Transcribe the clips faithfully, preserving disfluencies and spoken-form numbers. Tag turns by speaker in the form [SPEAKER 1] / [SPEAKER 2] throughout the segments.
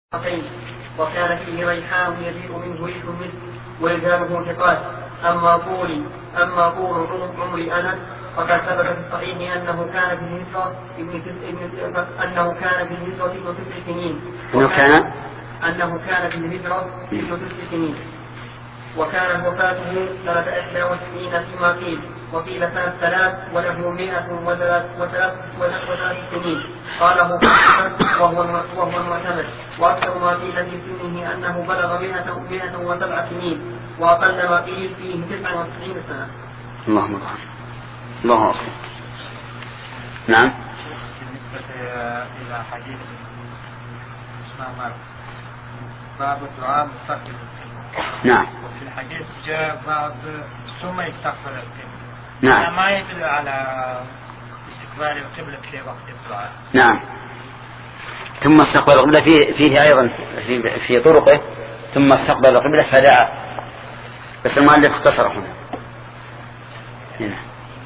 [SPEAKER 1] وكان فيه ريحان يبيء منه ريح المسك ورجاله ثقات. أما طول أما طول عمر أنس فقد ثبت في الصحيح أنه كان في الهجرة ابن أنه كان في الهجرة ابن تسع سنين
[SPEAKER 2] أنه كان
[SPEAKER 1] أنه كان في الهجرة ابن تسع سنين وكانت وفاته سنة إحدى وتسعين فيما قيل، وقيل سنة ثلاث وله مئة وثلاث سنين قاله وهو وهو المعتمد، وأكثر ما قيل في سنه أنه بلغ مئة وسبع سنين، وأقل ما قيل فيه تسعة وتسعين سنة.
[SPEAKER 2] اللهم أكبر. الله أكبر. نعم.
[SPEAKER 3] بالنسبة إلى حديث اسمه باب الدعاء مستقبل.
[SPEAKER 2] نعم.
[SPEAKER 3] وفي الحديث جاء بعض ثم يستغفر القبلة.
[SPEAKER 2] نعم.
[SPEAKER 3] ما يدل على استقبال القبلة في وقت الدعاء.
[SPEAKER 2] نعم. ثم استقبل القبلة فيه, فيه أيضا في, في طرقه ثم استقبل القبلة فدعا، بس المؤلف اختصر هنا. هنا.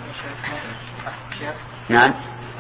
[SPEAKER 2] نعم.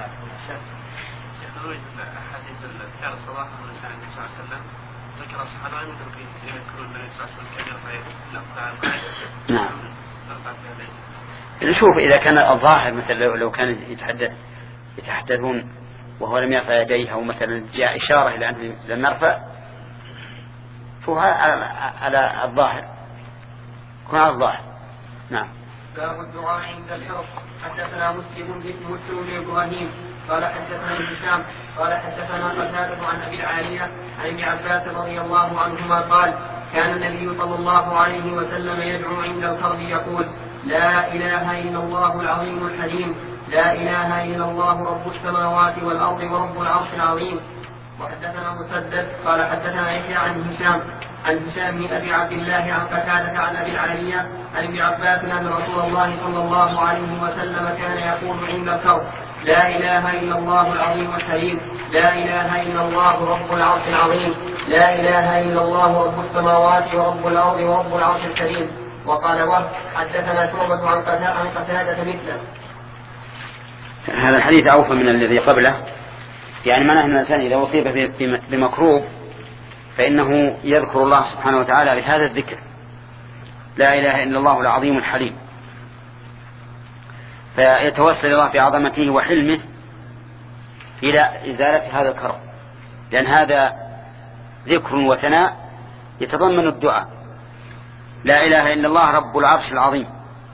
[SPEAKER 4] حديث كان الصباح والمساء النبي صلى الله عليه وسلم ذكر الصحابة أنهم يذكرون النبي صلى الله عليه وسلم كان يرفع يده.
[SPEAKER 2] نعم. نشوف إذا كان الظاهر مثلا لو كان يتحدث يتحدثون وهو لم يرفع يديه، أو مثلا جاء إشارة إلى أنه لم يرفع، فهو على الظاهر يكون على الظاهر. نعم.
[SPEAKER 1] باب الدعاء عند الحرب. حدثنا مسلم بن مسلم بن إبراهيم قال حدثنا هشام قال حدثنا قتادة عن أبي العالية عن ابن عباس رضي الله عنهما قال كان النبي صلى الله عليه وسلم يدعو عند الحرب يقول لا إله إلا الله العظيم الحليم، لا إله إلا الله رب السماوات والأرض ورب العرش العظيم. وحدثنا مسدد قال حدثنا يحيى عن هشام عن هشام بن أبي عبد الله عن قتادة عن أبي العالية عن ابن عباس أن رسول الله صلى الله عليه وسلم كان يقول عند الكرب لا إله إلا الله العظيم الحليم، لا إله إلا الله رب العرش العظيم، لا إله إلا الله رب السماوات ورب الأرض ورب العرش الكريم. وقال وهب حدثنا شعبة عن قتادة مثله.
[SPEAKER 2] هذا الحديث أوفى من الذي قبله، يعني معناه أن الإنسان إذا أصيب بمكروب فإنه يذكر الله سبحانه وتعالى بهذا الذكر لا إله إلا الله العظيم الحليم، فيتوسل الله بعظمته وحلمه إلى إزالة هذا الكرب، لأن هذا ذكر وثناء يتضمن الدعاء. لا إله إلا الله رب العرش العظيم.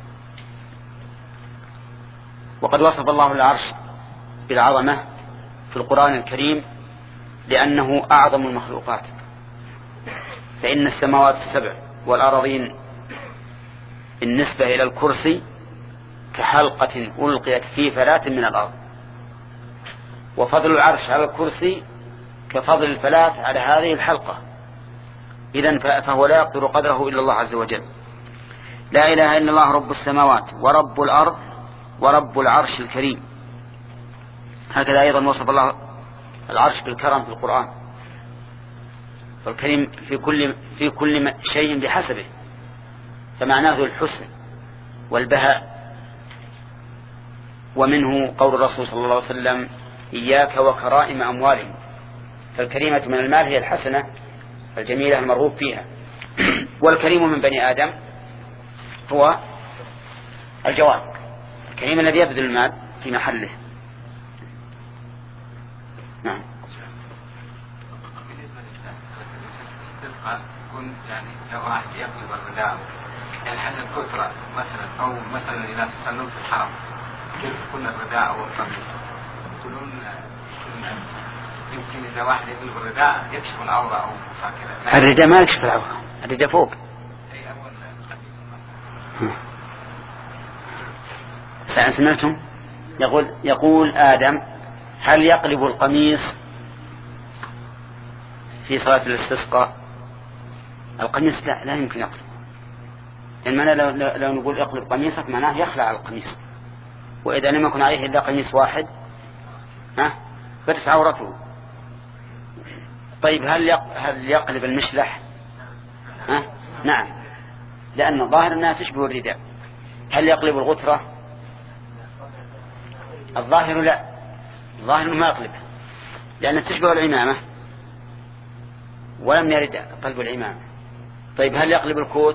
[SPEAKER 2] وقد وصف الله العرش بالعظمة في القرآن الكريم لأنه أعظم المخلوقات، فإن السماوات السبع والأراضين بالنسبة إلى الكرسي كحلقة ألقيت في فلاة من الأرض، وفضل العرش على الكرسي كفضل الفلاة على هذه الحلقة، إذن فهو لا يقدر قدره إلا الله عز وجل. لا إله إلا الله رب السماوات ورب الأرض ورب العرش الكريم. هكذا أيضا وصف الله العرش بالكرم في القرآن، والكريم في كل في كل شيء بحسبه، فمعناه الحسن والبهاء. ومنه قول الرسول صلى الله عليه وسلم إياك وكرائم أموالهم، فالكريمة من المال هي الحسنة الجميلة المرغوب فيها، والكريم من بني آدم هو الجواد، الكريم الذي يبذل المال في محله. نعم.
[SPEAKER 5] يكون يعني لو واحد يقلب الرداء يعني حل الكثرة مثلا، أو مثلا إذا تصلون في الحرم كيف يكون الرداء أو القميص؟ يقولون يمكن إذا واحد يقلب الرداء يكشف العورة أو كذا.
[SPEAKER 2] الرداء ما يكشف العورة، الرداء فوق. سمعتم يقول يقول آدم هل يقلب القميص في صلاة الاستسقاء؟ القميص لا لا يمكن يقلب، يعني معنى لو, لو نقول اقلب قميصك معناه يخلع القميص، وإذا لم يكن عليه إلا قميص واحد ها فتس عورته. طيب هل هل يقلب المشلح؟ ها نعم، لأن الظاهر أنها تشبه الرداء. هل يقلب الغترة؟ الظاهر لا، الظاهر أنه ما يقلبها لأنها تشبه العمامة. ولم يرد قلب العمامة. طيب هل يقلب الكوت؟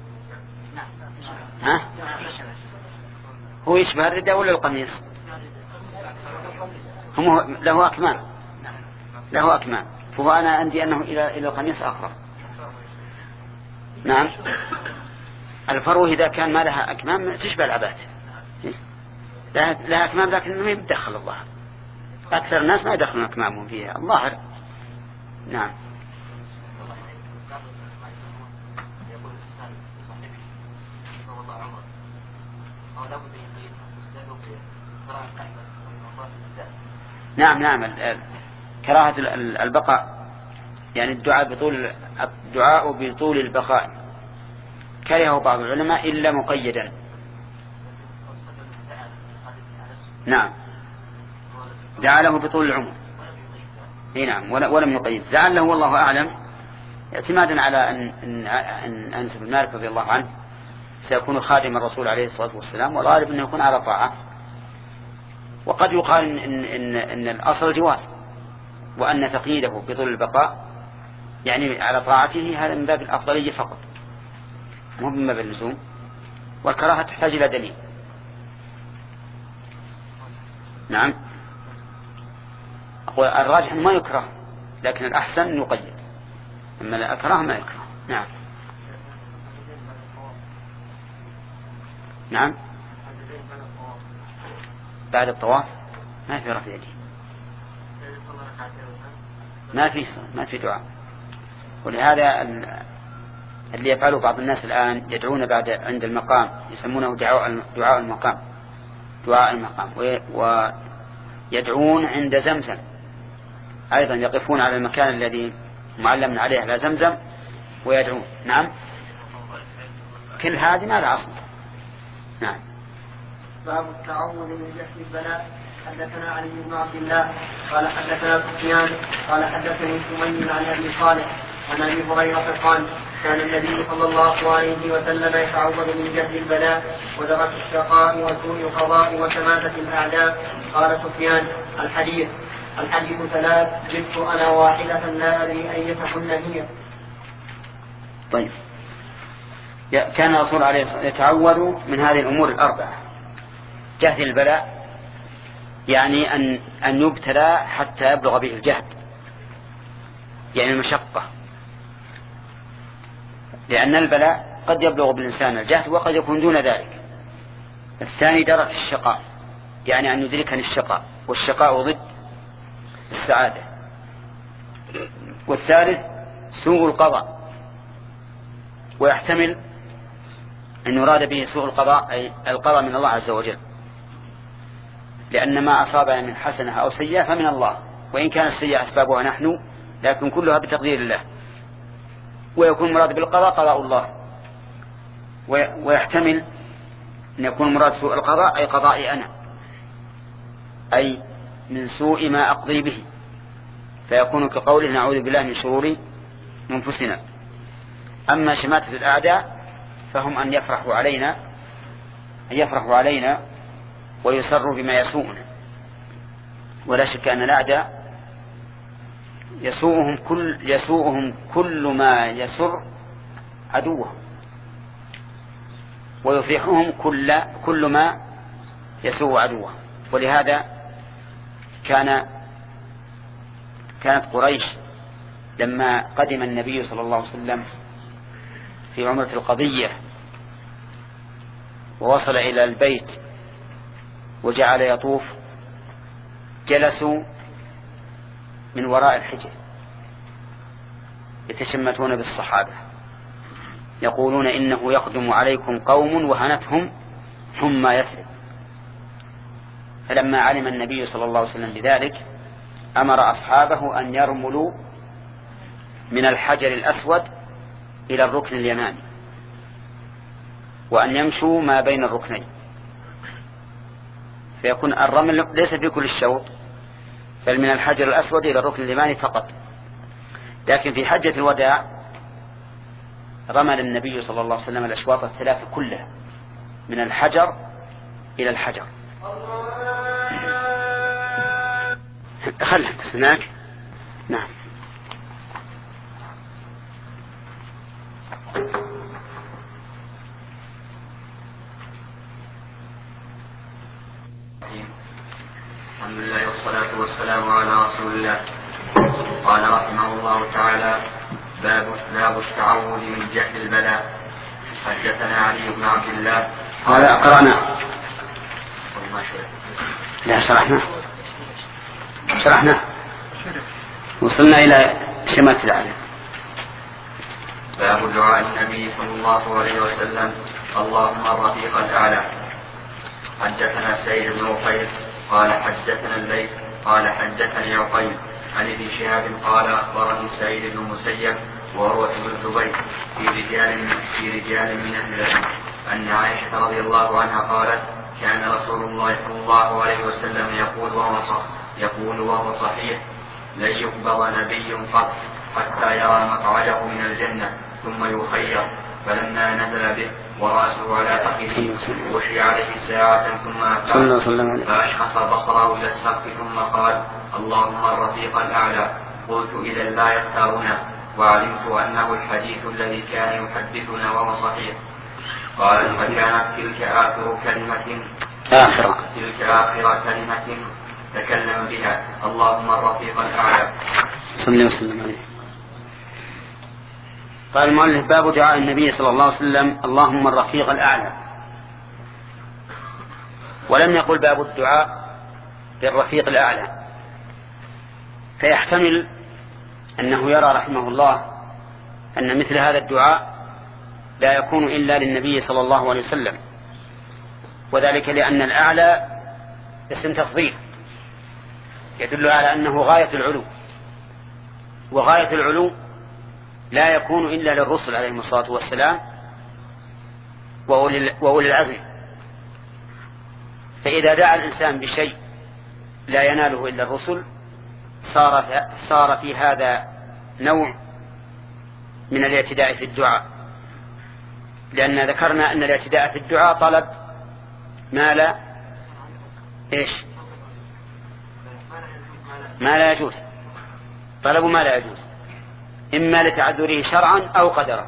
[SPEAKER 2] ها؟ هو يشبه الرداء ولا القميص؟ هم له أكمام، له أكمام، فهو أنا عندي أنه إلى إلى القميص أقرب. نعم. الفروة إذا كان ما لها أكمام تشبه العبات، لها أكمام لكن ما يدخل الظاهر. أكثر الناس ما يدخلون أكمامهم فيها الظاهر. نعم. نعم نعم. كراهة البقاء يعني الدعاء بطول الدعاء بطول البقاء كرهه بعض العلماء إلا مقيدا. نعم دعا له بطول العمر. اي نعم ولم يقيد. لعله والله أعلم اعتمادا على أن أن أنس بن مالك رضي الله عنه سيكون خادم الرسول عليه الصلاة والسلام، والغالب أنه يكون على طاعة. وقد يقال إن, إن, إن, إن الأصل الجواز، وأن تقييده بطول البقاء يعني على طاعته هذا من باب الأفضلية فقط، مو من باب اللزوم. والكراهة تحتاج إلى دليل. نعم. أقول الراجح ما يكره، لكن الأحسن أن يقيد، أما لا أكره ما يكره. نعم. نعم. بعد الطواف ما في رفع يدين، ما في ما في دعاء. ولهذا اللي يفعله بعض الناس الآن يدعون بعد عند المقام، يسمونه دعاء دعاء المقام، دعاء المقام، ويدعون عند زمزم أيضا، يقفون على المكان الذي معلم عليه على زمزم ويدعون. نعم. كل هذه ما لها أصل. نعم.
[SPEAKER 1] باب التعوذ من جهل البلاء. حدثنا علي بن عبد الله قال حدثنا سفيان قال حدثني سمي عن ابي صالح عن ابي هريره قال كان النبي صلى الله عليه وسلم يتعوذ من جهل البلاء ودرك الشقاء وسوء القضاء وشماتة الاعداء. قال سفيان الحديث الحديث ثلاث جئت انا واحدة لا ادري ايتهن هي.
[SPEAKER 2] طيب. كان الرسول عليه الصلاة والسلام يتعوذ من هذه الأمور الأربعة: جهل البلاء يعني أن أن يبتلى حتى يبلغ به الجهد، يعني المشقة، لأن البلاء قد يبلغ بالإنسان الجهد وقد يكون دون ذلك. الثاني درك الشقاء، يعني أن يدركني الشقاء، والشقاء ضد السعادة. والثالث سوء القضاء، ويحتمل أن يراد به سوء القضاء أي القضاء من الله عز وجل، لأن ما أصابنا من حسنة أو سيئة فمن الله، وإن كان السيئة أسبابها نحن لكن كلها بتقدير الله. ويكون مراد بالقضاء قضاء الله. ويحتمل أن يكون مراد سوء القضاء أي قضائي أنا، أي من سوء ما أقضي به، فيكون كقوله نعوذ بالله من شرور أنفسنا. أما شماتة الأعداء فهم أن يفرحوا علينا أن يفرحوا علينا ويسروا بما يسوءنا. ولا شك أن الأعداء يسوءهم كل يسوءهم كل ما يسر عدوهم، ويفرحهم كل كل ما يسوء عدوهم. ولهذا كان كانت قريش لما قدم النبي صلى الله عليه وسلم في عمرة القضية ووصل إلى البيت وجعل يطوف، جلسوا من وراء الحجر يتشمتون بالصحابة يقولون إنه يقدم عليكم قوم وهنتهم حمى يثرب. فلما علم النبي صلى الله عليه وسلم بذلك أمر أصحابه أن يرملوا من الحجر الأسود إلى الركن اليماني، وأن يمشوا ما بين الركنين، فيكون الرمل ليس في كل الشوط بل من الحجر الأسود إلى الركن اليماني فقط. لكن في حجة الوداع رمل النبي صلى الله عليه وسلم الأشواط الثلاثة كلها من الحجر إلى الحجر. خلك هناك. نعم.
[SPEAKER 1] والصلاة والسلام على رسول الله. قال رحمه الله تعالى: باب باب التعوذ من جهل البلاء. حدثنا علي بن عبد الله
[SPEAKER 2] قال قرأنا لا شرحنا شرحنا وصلنا إلى شمات العالم.
[SPEAKER 1] باب دعاء النبي صلى الله عليه وسلم: اللهم الرفيق الأعلى. حدثنا سيد بن عقيل قال حدثنا الليث قال حدثني عقيل عن ابن شهاب قال أخبرني سعيد بن المسيب وعروة بن الزبير في رجال في رجال من أهل العلم أن عائشة رضي الله عنها قالت: كان رسول الله صلى الله عليه وسلم يقول وهو صح يقول وهو صحيح: لن يقبض نبي قط حتى يرى مقعده من الجنة ثم يخير. فلما نزل به ورأسه على فخذه وشي عليه ساعة ثم أفاق فأشخص بصره إلى السقف ثم قال: اللهم الرفيق الأعلى. قلت: إذا لا يختارنا. وعلمت أنه الحديث الذي كان يحدثنا وهو صحيح. قال: فكانت تلك آخر كلمة
[SPEAKER 2] آخر
[SPEAKER 1] تلك آخر كلمة تكلم بها: اللهم الرفيق الأعلى.
[SPEAKER 2] صلى وسلم عليه. قال المؤلف: باب دعاء النبي صلى الله عليه وسلم: اللهم الرفيق الأعلى. ولم يقل باب الدعاء بالرفيق الأعلى، فيحتمل أنه يرى رحمه الله أن مثل هذا الدعاء لا يكون إلا للنبي صلى الله عليه وسلم، وذلك لأن الأعلى اسم تفضيل يدل على أنه غاية العلو، وغاية العلو لا يكون إلا للرسل عليهم الصلاة والسلام وأولي العزم. فإذا دعا الإنسان بشيء لا يناله إلا الرسل صار صار في هذا نوع من الاعتداء في الدعاء، لأن ذكرنا أن الاعتداء في الدعاء طلب ما لا إيش ما لا يجوز، طلب ما لا يجوز إما لتعذره شرعا أو قدرا.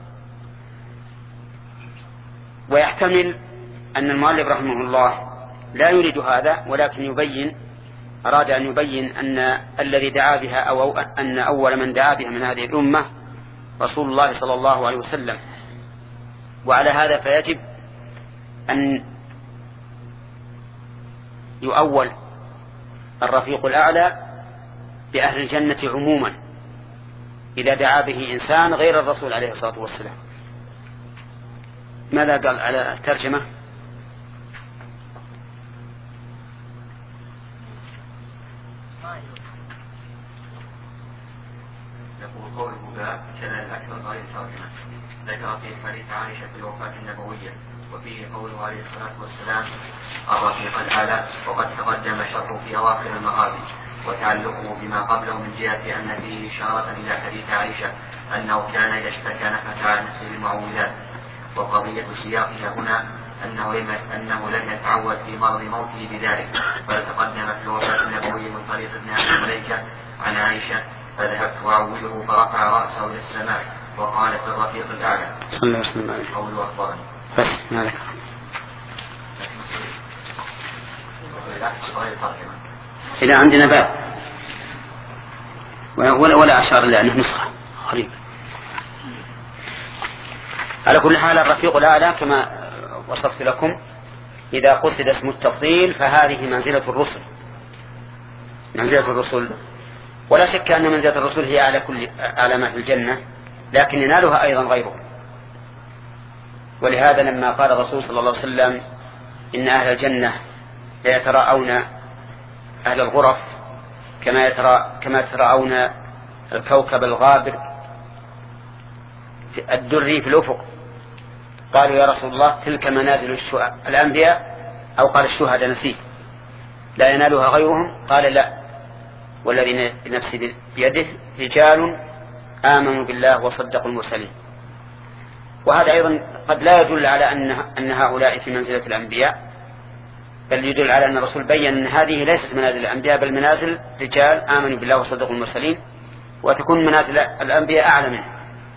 [SPEAKER 2] ويحتمل أن المؤلف رحمه الله لا يريد هذا، ولكن يبين أراد أن يبين أن الذي دعا بها أو أن أول من دعا بها من هذه الأمة رسول الله صلى الله عليه وسلم. وعلى هذا فيجب أن يؤول الرفيق الأعلى بأهل الجنة عموما إذا دعا به إنسان غير الرسول عليه الصلاة والسلام. ماذا قال على الترجمة؟
[SPEAKER 1] يقول قوله باب كذا الأكثر غير ترجمة. ذكر في حديث عائشة في الوفاة النبوية وفيه قوله عليه الصلاة والسلام: الرفيق الأعلى، وقد تقدم شرحه في أواخر المغازي وتعلقه بما قبله من جهة أن فيه إشارة إلى حديث عائشة أنه كان إذا اشتكى نفث عن نفسه المعوذات. وقضية سياقها هنا أنه لم أنه لم يتعود في مرض موته بذلك، بل تقدم في الوفاة النبوية من طريق ابن أبي مليكة عن عائشة: فذهبت أعوذه فرفع رأسه إلى السماء وقال: في الرفيق الأعلى.
[SPEAKER 2] صلى الله عليه وسلم.
[SPEAKER 1] قوله أخبرني.
[SPEAKER 2] بس ما ذكر. إذا عندنا باب ولا ولا أشار إلا أنه نسخة غريبة. على كل حال الرفيق الأعلى كما وصفت لكم إذا قصد اسم التفضيل فهذه منزلة الرسل، منزلة الرسل، ولا شك أن منزلة الرسل هي على كل علامات الجنة، لكن ينالها أيضا غيره. ولهذا لما قال الرسول صلى الله عليه وسلم: إن أهل الجنة لا يتراءون أهل الغرف كما يترى كما يتراءون الكوكب الغابر الدري في الأفق. قالوا: يا رسول الله تلك منازل الأنبياء، أو قال الشهداء نسيت، لا ينالها غيرهم؟ قال: لا، والذي نفسي بيده رجال آمنوا بالله وصدقوا المرسلين. وهذا أيضا قد لا يدل على أن أن هؤلاء في منزلة الأنبياء، بل يدل على أن الرسول بيّن أن هذه ليست منازل الأنبياء بل منازل رجال آمنوا بالله وصدقوا المرسلين، وتكون منازل الأنبياء أعلى منه.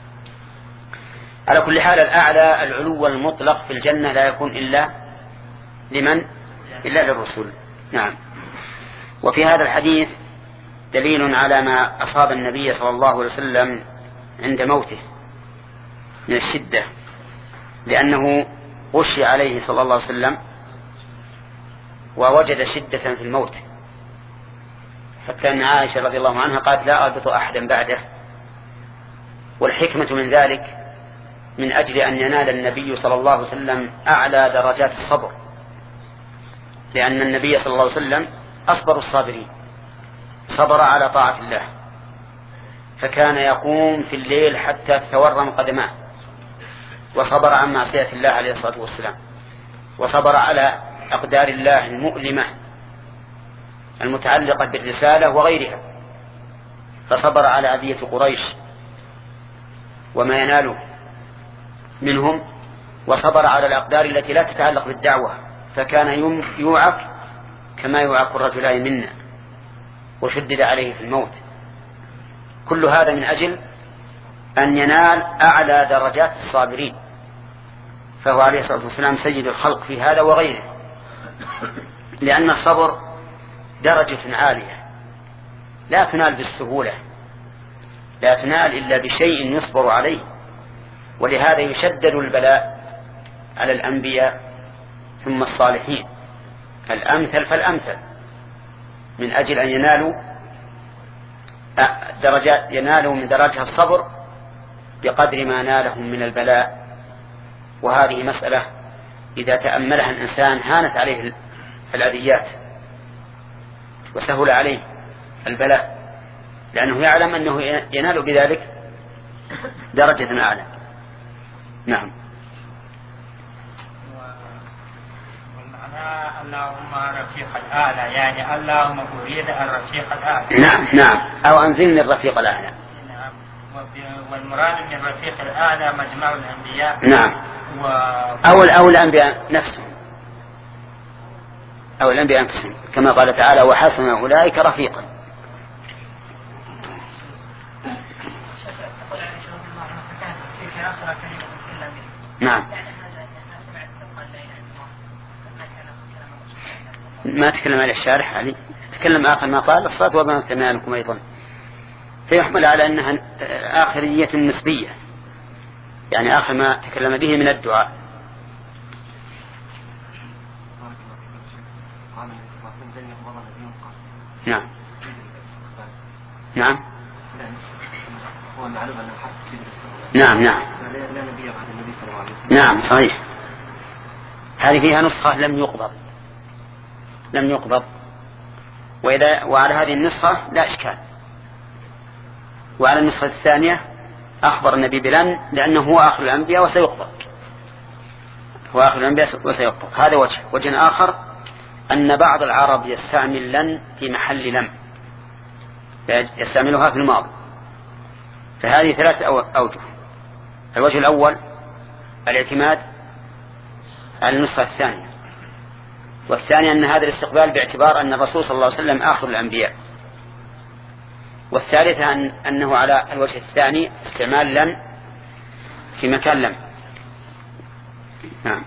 [SPEAKER 2] على كل حال الأعلى العلو المطلق في الجنة لا يكون إلا لمن؟ إلا للرسول. نعم. وفي هذا الحديث دليل على ما أصاب النبي صلى الله عليه وسلم عند موته من الشدة، لأنه غشي عليه صلى الله عليه وسلم ووجد شدة في الموت، حتى أن عائشة رضي الله عنها قالت لا أربط أحدا بعده. والحكمة من ذلك من أجل أن ينال النبي صلى الله عليه وسلم أعلى درجات الصبر، لأن النبي صلى الله عليه وسلم أصبر الصابرين، صبر على طاعة الله، فكان يقوم في الليل حتى تتورم قدماه، وصبر عن معصية الله عليه الصلاة والسلام، وصبر على أقدار الله المؤلمة المتعلقة بالرسالة وغيرها، فصبر على أذية قريش وما يناله منهم، وصبر على الأقدار التي لا تتعلق بالدعوة، فكان يوعك كما يوعك الرجلان منا، وشدد عليه في الموت. كل هذا من أجل أن ينال أعلى درجات الصابرين، فهو عليه الصلاة والسلام سيد الخلق في هذا وغيره، لأن الصبر درجة عالية لا تنال بالسهولة، لا تنال إلا بشيء يصبر عليه، ولهذا يشدد البلاء على الأنبياء ثم الصالحين الأمثل فالأمثل، من أجل أن ينالوا درجات ينالوا من درجة الصبر بقدر ما نالهم من البلاء. وهذه مسألة إذا تأملها الإنسان هانت عليه الأذيات وسهل عليه البلاء، لأنه يعلم أنه ينال بذلك درجة أعلى. نعم.
[SPEAKER 3] والمعنى اللهم رفيق الأعلى، يعني اللهم أريد الرفيق الأعلى.
[SPEAKER 2] نعم نعم، أو أنزلني الرفيق الأعلى.
[SPEAKER 3] نعم. والمراد من الرفيق الأعلى مجمع الأنبياء.
[SPEAKER 2] نعم.
[SPEAKER 3] و...
[SPEAKER 2] أو أو الأنبياء نفسهم، أو الأنبياء أنفسهم، كما قال تعالى وحسن أولئك رفيقا. نعم. ما تكلم على الشارح علي، تكلم آخر ما قال الصلاة وما تنالكم أيضا، فيحمل على أنها آخرية نسبية، يعني آخر ما تكلم به من الدعاء. نعم نعم نعم نعم نعم صحيح. هذه فيها نسخة لم يقبض لم يقبض وإذا وعلى هذه النسخة لا إشكال. وعلى النسخة الثانية أخبر النبي بلن لأنه هو آخر الأنبياء وسيقبض، هو آخر الأنبياء وسيقبض. هذا وجه. وجه آخر أن بعض العرب يستعمل لن في محل لم، يستعملها في الماضي، فهذه ثلاثة أوجه. الوجه الأول الاعتماد على النسخة الثانية، والثاني أن هذا الاستقبال باعتبار أن الرسول صلى الله عليه وسلم آخر الأنبياء، والثالثة أن أنه على الوجه الثاني استعمال لن في مكان لم. نعم.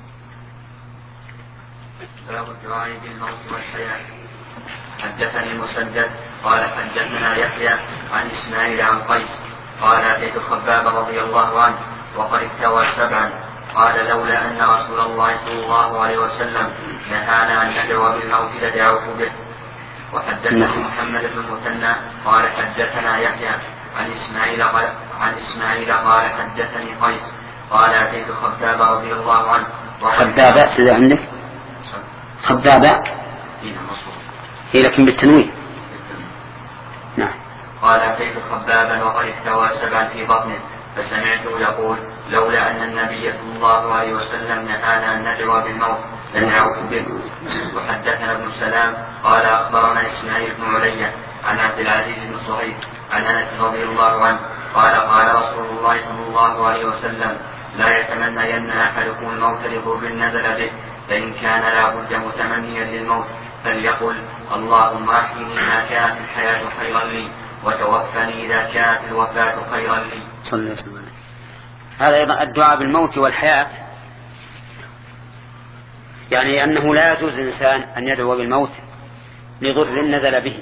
[SPEAKER 1] باب الدعاء بالموت والحياة. حدثني مسدد قال حدثنا يحيى عن إسماعيل عن قيس قال أتيت الخباب رضي الله عنه وقد اكتوى سبعا قال لولا أن رسول الله صلى الله عليه وسلم نهانا أن ندعو بالموت لدعوه به. وحدثنا محمد بن المثنى قال حدثنا يحيى عن إسماعيل قال عن إسماعيل قال حدثني قيس قال أتيت الخباب رضي الله عنه.
[SPEAKER 2] خبابة سيدة عندك خبابة هي لكن بالتنوين. نعم.
[SPEAKER 1] قال أتيت خبابا وقد اكتوى سبعا في بطنه فسمعته يقول لولا أن النبي صلى الله عليه وسلم نهانا أن ندعو بالموت لندعوه به. وحدثنا ابن سلام قال أخبرنا إسماعيل بن علي عن عبد العزيز بن صهيب عن أنس رضي الله عنه قال قال رسول الله صلى الله عليه وسلم لا يتمنين أحدكم الموت لضر نزل به، فإن كان لا بد متمنيا للموت فليقل اللهم أحيني ما كانت الحياة خيرا لي وتوفني إذا كانت الوفاة خيرا لي.
[SPEAKER 2] صلى الله عليه وسلم. هذا أيضا الدعاء بالموت والحياة، يعني أنه لا يجوز الإنسان أن يدعو بالموت لضر نزل به.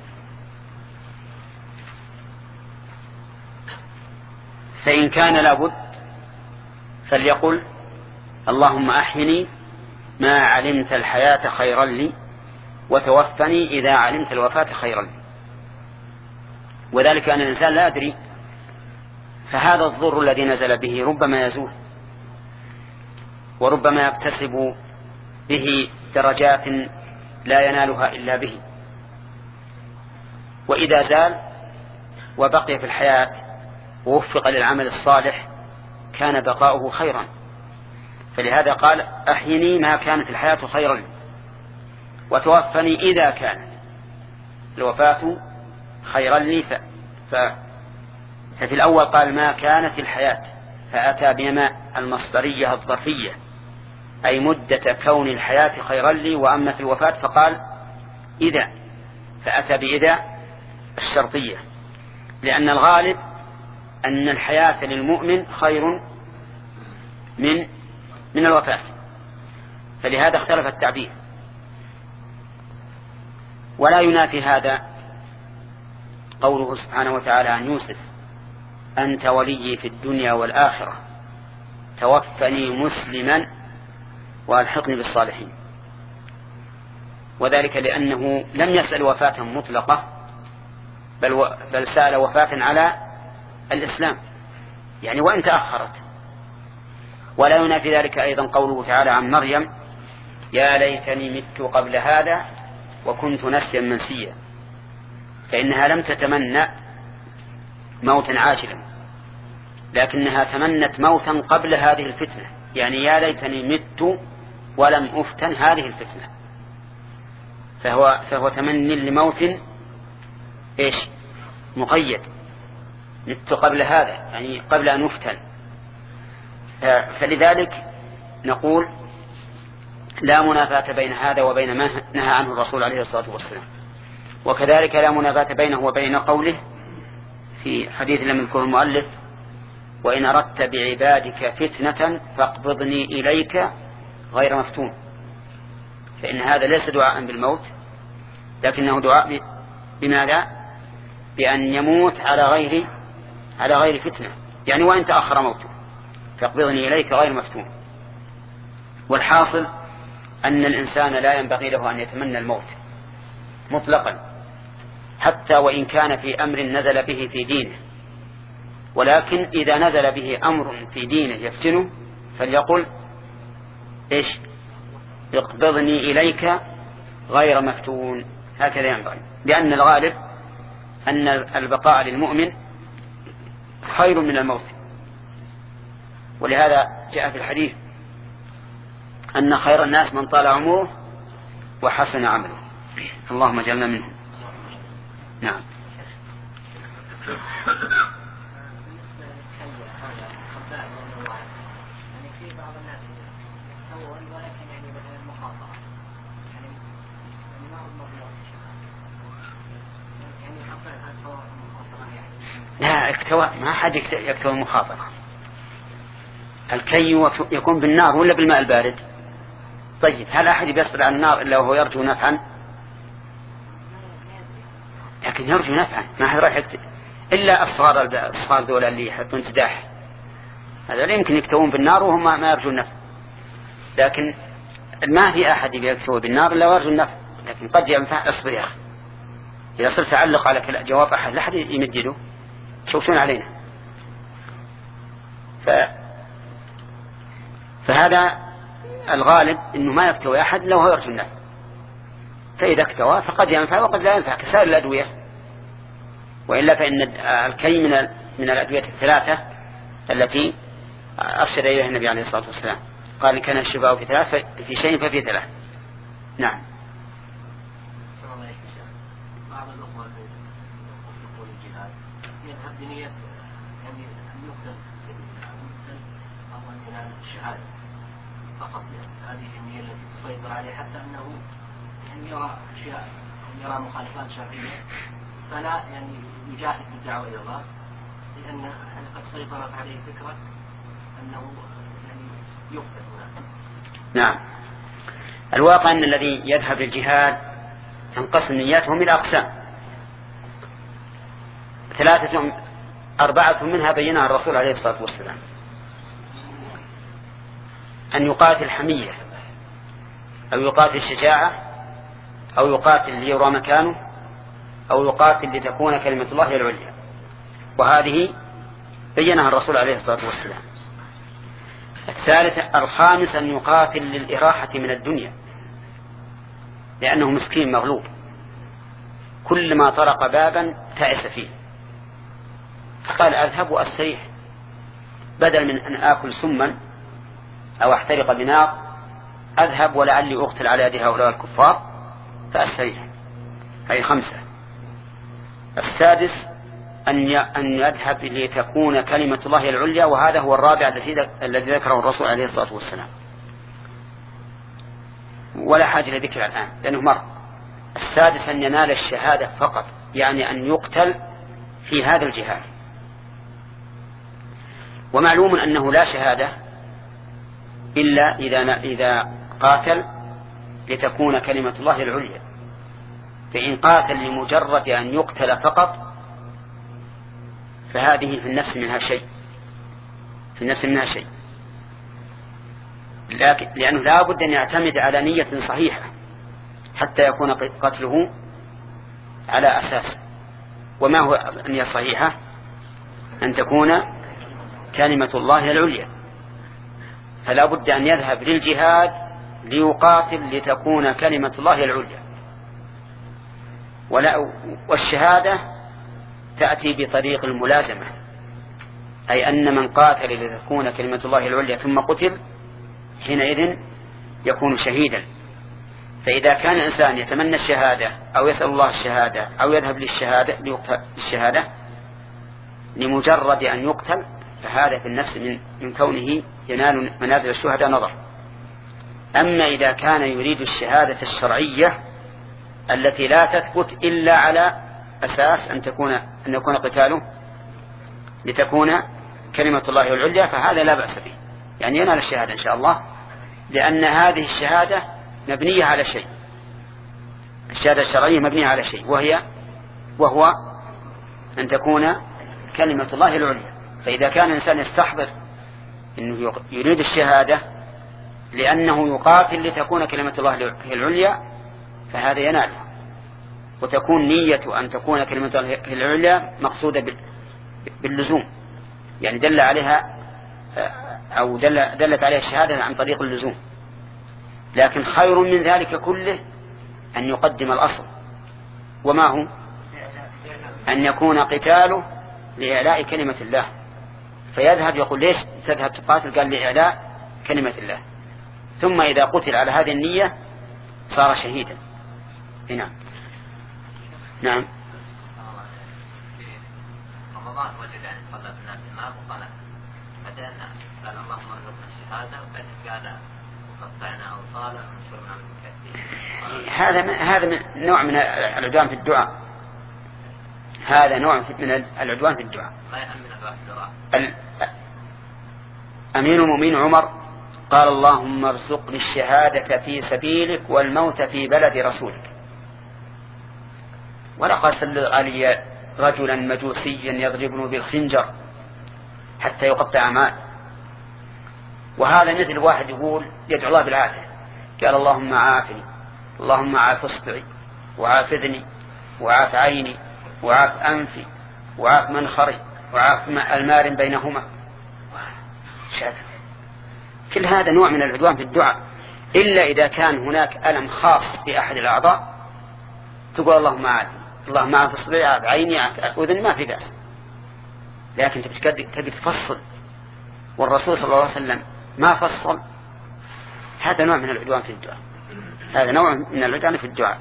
[SPEAKER 2] فإن كان لابد فليقل اللهم أحيني ما علمت الحياة خيرا لي وتوفني إذا علمت الوفاة خيرا لي. وذلك أن الإنسان لا يدري، فهذا الضر الذي نزل به ربما يزول، وربما يكتسب به درجات لا ينالها إلا به، وإذا زال وبقي في الحياة ووفق للعمل الصالح كان بقاؤه خيرا. فلهذا قال أحيني ما كانت الحياة خيرا لي وتوفني إذا كانت الوفاة خيرا لي. ف... ف... ففي الأول قال ما كانت الحياة، فأتى بما المصدرية الظرفية أي مدة كون الحياة خيرا لي، وأما في الوفاة فقال إذا، فأتى بإذا الشرطية، لأن الغالب أن الحياة للمؤمن خير من من الوفاة، فلهذا اختلف التعبير. ولا ينافي هذا قوله سبحانه وتعالى عن يوسف أنت ولي في الدنيا والآخرة توفني مسلما وألحقني بالصالحين، وذلك لأنه لم يسأل وفاة مطلقة بل, و... بل سأل وفاة على الإسلام، يعني وإن تأخرت. ولا ينافي ذلك أيضا قوله تعالى عن مريم يا ليتني مت قبل هذا وكنت نسيا منسيا، فإنها لم تتمنى موتا عاجلا، لكنها تمنت موتا قبل هذه الفتنة، يعني يا ليتني مت ولم أفتن هذه الفتنة، فهو, فهو تمني لموت إيش مقيد، مت قبل هذا يعني قبل أن أفتن. فلذلك نقول لا منافاة بين هذا وبين ما نهى عنه الرسول عليه الصلاة والسلام، وكذلك لا منافاة بينه وبين قوله في حديث لم يذكره المؤلف وإن أردت بعبادك فتنة فاقبضني إليك غير مفتون، فإن هذا ليس دعاء بالموت، لكنه دعاء بماذا؟ بأن يموت على غير على غير فتنة، يعني وإن تأخر موته فاقبضني إليك غير مفتون. والحاصل أن الإنسان لا ينبغي له أن يتمنى الموت مطلقا، حتى وإن كان في أمر نزل به في دينه، ولكن إذا نزل به أمر في دينه يفتنه فليقل إيش اقبضني إليك غير مفتون، هكذا ينبغي، لأن الغالب أن البقاء للمؤمن خير من الموت. ولهذا جاء في الحديث أن خير الناس من طال عمره وحسن عمله، اللهم اجعلنا منهم. نعم. لا اكتوى، ما حد يكتوى المخاطرة. الكي يكون بالنار ولا بالماء البارد؟ طيب هل أحد يصبر على النار إلا وهو يرجو نفعا؟ لكن يرجو نفعا، ما حد راح يكتب إلا أصغار الأصغار ذولا اللي يحبون سداح، هذا لا يمكن يكتوون بالنار وهم ما يرجون نفع. لكن ما في أحد يكتوى بالنار إلا ويرجو النفع، لكن قد ينفع. اصبر يا أخي، إذا صرت تعلق على جواب أحد لا أحد يمدده، شوشون علينا. ف... فهذا الغالب إنه ما يكتوى أحد لو هو يرجو النفع، فإذا اكتوى فقد ينفع وقد لا ينفع كسائر الأدوية. وإلا فإن الكي من من الأدوية الثلاثة التي أرشد إليها النبي عليه الصلاة والسلام، قال كان الشفاء في ثلاث في شيء ففي ثلاث. نعم.
[SPEAKER 6] بعض الأخوة يقول الجهاد يذهب بنية يعني أن يقتل أو أن ينال الشهادة فقط، يعني هذه النية التي تسيطر عليه، حتى أنه يعني يرى أشياء يرى مخالفات شرعية فلا يعني يجاهد بالدعوة إلى الله، لأن قد سيطرت عليه فكرة أنه يعني يقتل هناك.
[SPEAKER 2] نعم. الواقع أن الذي يذهب للجهاد تنقسم نياتهم إلى أقسام ثلاثة أربعة منها بينها الرسول عليه الصلاة والسلام: أن يقاتل حمية، أو يقاتل شجاعة، أو يقاتل ليرى مكانه، أو يقاتل لتكون كلمة الله هي العليا، وهذه بينها الرسول عليه الصلاة والسلام. الثالثة الخامس أن يقاتل للإراحة من الدنيا، لأنه مسكين مغلوب، كلما طرق بابا تعس فيه، فقال أذهب وأستريح بدل من أن آكل سما أو أحترق بنار، أذهب ولعلي أقتل على يد هؤلاء الكفار فأستريح. هذه خمسة. السادس أن يذهب لتكون كلمة الله العليا، وهذا هو الرابع الذي ذكره الرسول عليه الصلاة والسلام، ولا حاجة لذكر الآن لأنه مر. السادس أن ينال الشهادة فقط، يعني أن يقتل في هذا الجهاد. ومعلوم أنه لا شهادة إلا إذا إذا قاتل لتكون كلمة الله العليا، فإن قاتل لمجرد أن يقتل فقط فهذه في النفس منها شيء في النفس منها شيء لكن لأنه لا بد أن يعتمد على نية صحيحة حتى يكون قتله على أساس. وما هو النية الصحيحة؟ أن تكون كلمة الله العليا، فلا بد أن يذهب للجهاد ليقاتل لتكون كلمة الله العليا. ولا والشهادة تأتي بطريق الملازمة، أي أن من قاتل لتكون كلمة الله العليا ثم قتل حينئذ يكون شهيدا. فإذا كان الإنسان يتمنى الشهادة أو يسأل الله الشهادة أو يذهب للشهادة للشهادة لمجرد أن يقتل، فهذا في النفس من, من كونه ينال منازل الشهداء نظر. أما إذا كان يريد الشهادة الشرعية التي لا تثبت إلا على أساس أن تكون أن يكون قتاله لتكون كلمة الله العليا، فهذا لا بأس به، يعني ينال الشهادة إن شاء الله، لأن هذه الشهادة مبنية على شيء. الشهادة الشرعية مبنية على شيء، وهي وهو أن تكون كلمة الله العليا. فإذا كان الإنسان يستحضر أنه يريد الشهادة لأنه يقاتل لتكون كلمة الله العليا فهذا يناله، وتكون نية أن تكون كلمة الله العليا مقصودة باللزوم، يعني دل عليها أو دل دلت عليها الشهادة عن طريق اللزوم. لكن خير من ذلك كله أن يقدم الأصل، وما هو أن يكون قتاله لإعلاء كلمة الله، فيذهب يقول ليش تذهب تقاتل؟ قال لإعلاء كلمة الله، ثم إذا قتل على هذه النية صار شهيدا. نعم نعم.
[SPEAKER 6] رمضان وجد يعني صلى بالناس الإمام وقال بعدين قال اللهم ارزقنا الشهادة، وبعدين قال قطعنا أوصالا ونشرنا المكاتب.
[SPEAKER 2] هذا هذا نوع من العدوان في الدعاء، هذا نوع من العدوان في الدعاء.
[SPEAKER 6] ما يأمن الدعاء.
[SPEAKER 2] أمير المؤمنين عمر قال اللهم ارزقني الشهادة في سبيلك والموت في بلد رسولك. ولقد سلط علي رجلا مجوسيا يضربني بالخنجر حتى يقطع مال. وهذا مثل واحد يقول يدعو الله بالعافية، قال اللهم عافني، اللهم عاف اصبعي وعافذني وعاف عيني وعاف أنفي وعاف منخري وعاف المار بينهما. شاذ. كل هذا نوع من العدوان في الدعاء، إلا إذا كان هناك ألم خاص في أحد الأعضاء تقول اللهم عافني، اللهم عاف اصبعي، عاف عيني، عاف أذني، ما في بأس. لكن تبي تفصل، والرسول صلى الله عليه وسلم ما فصل، هذا نوع من العدوان في الدعاء، هذا نوع من العدوان في الدعاء.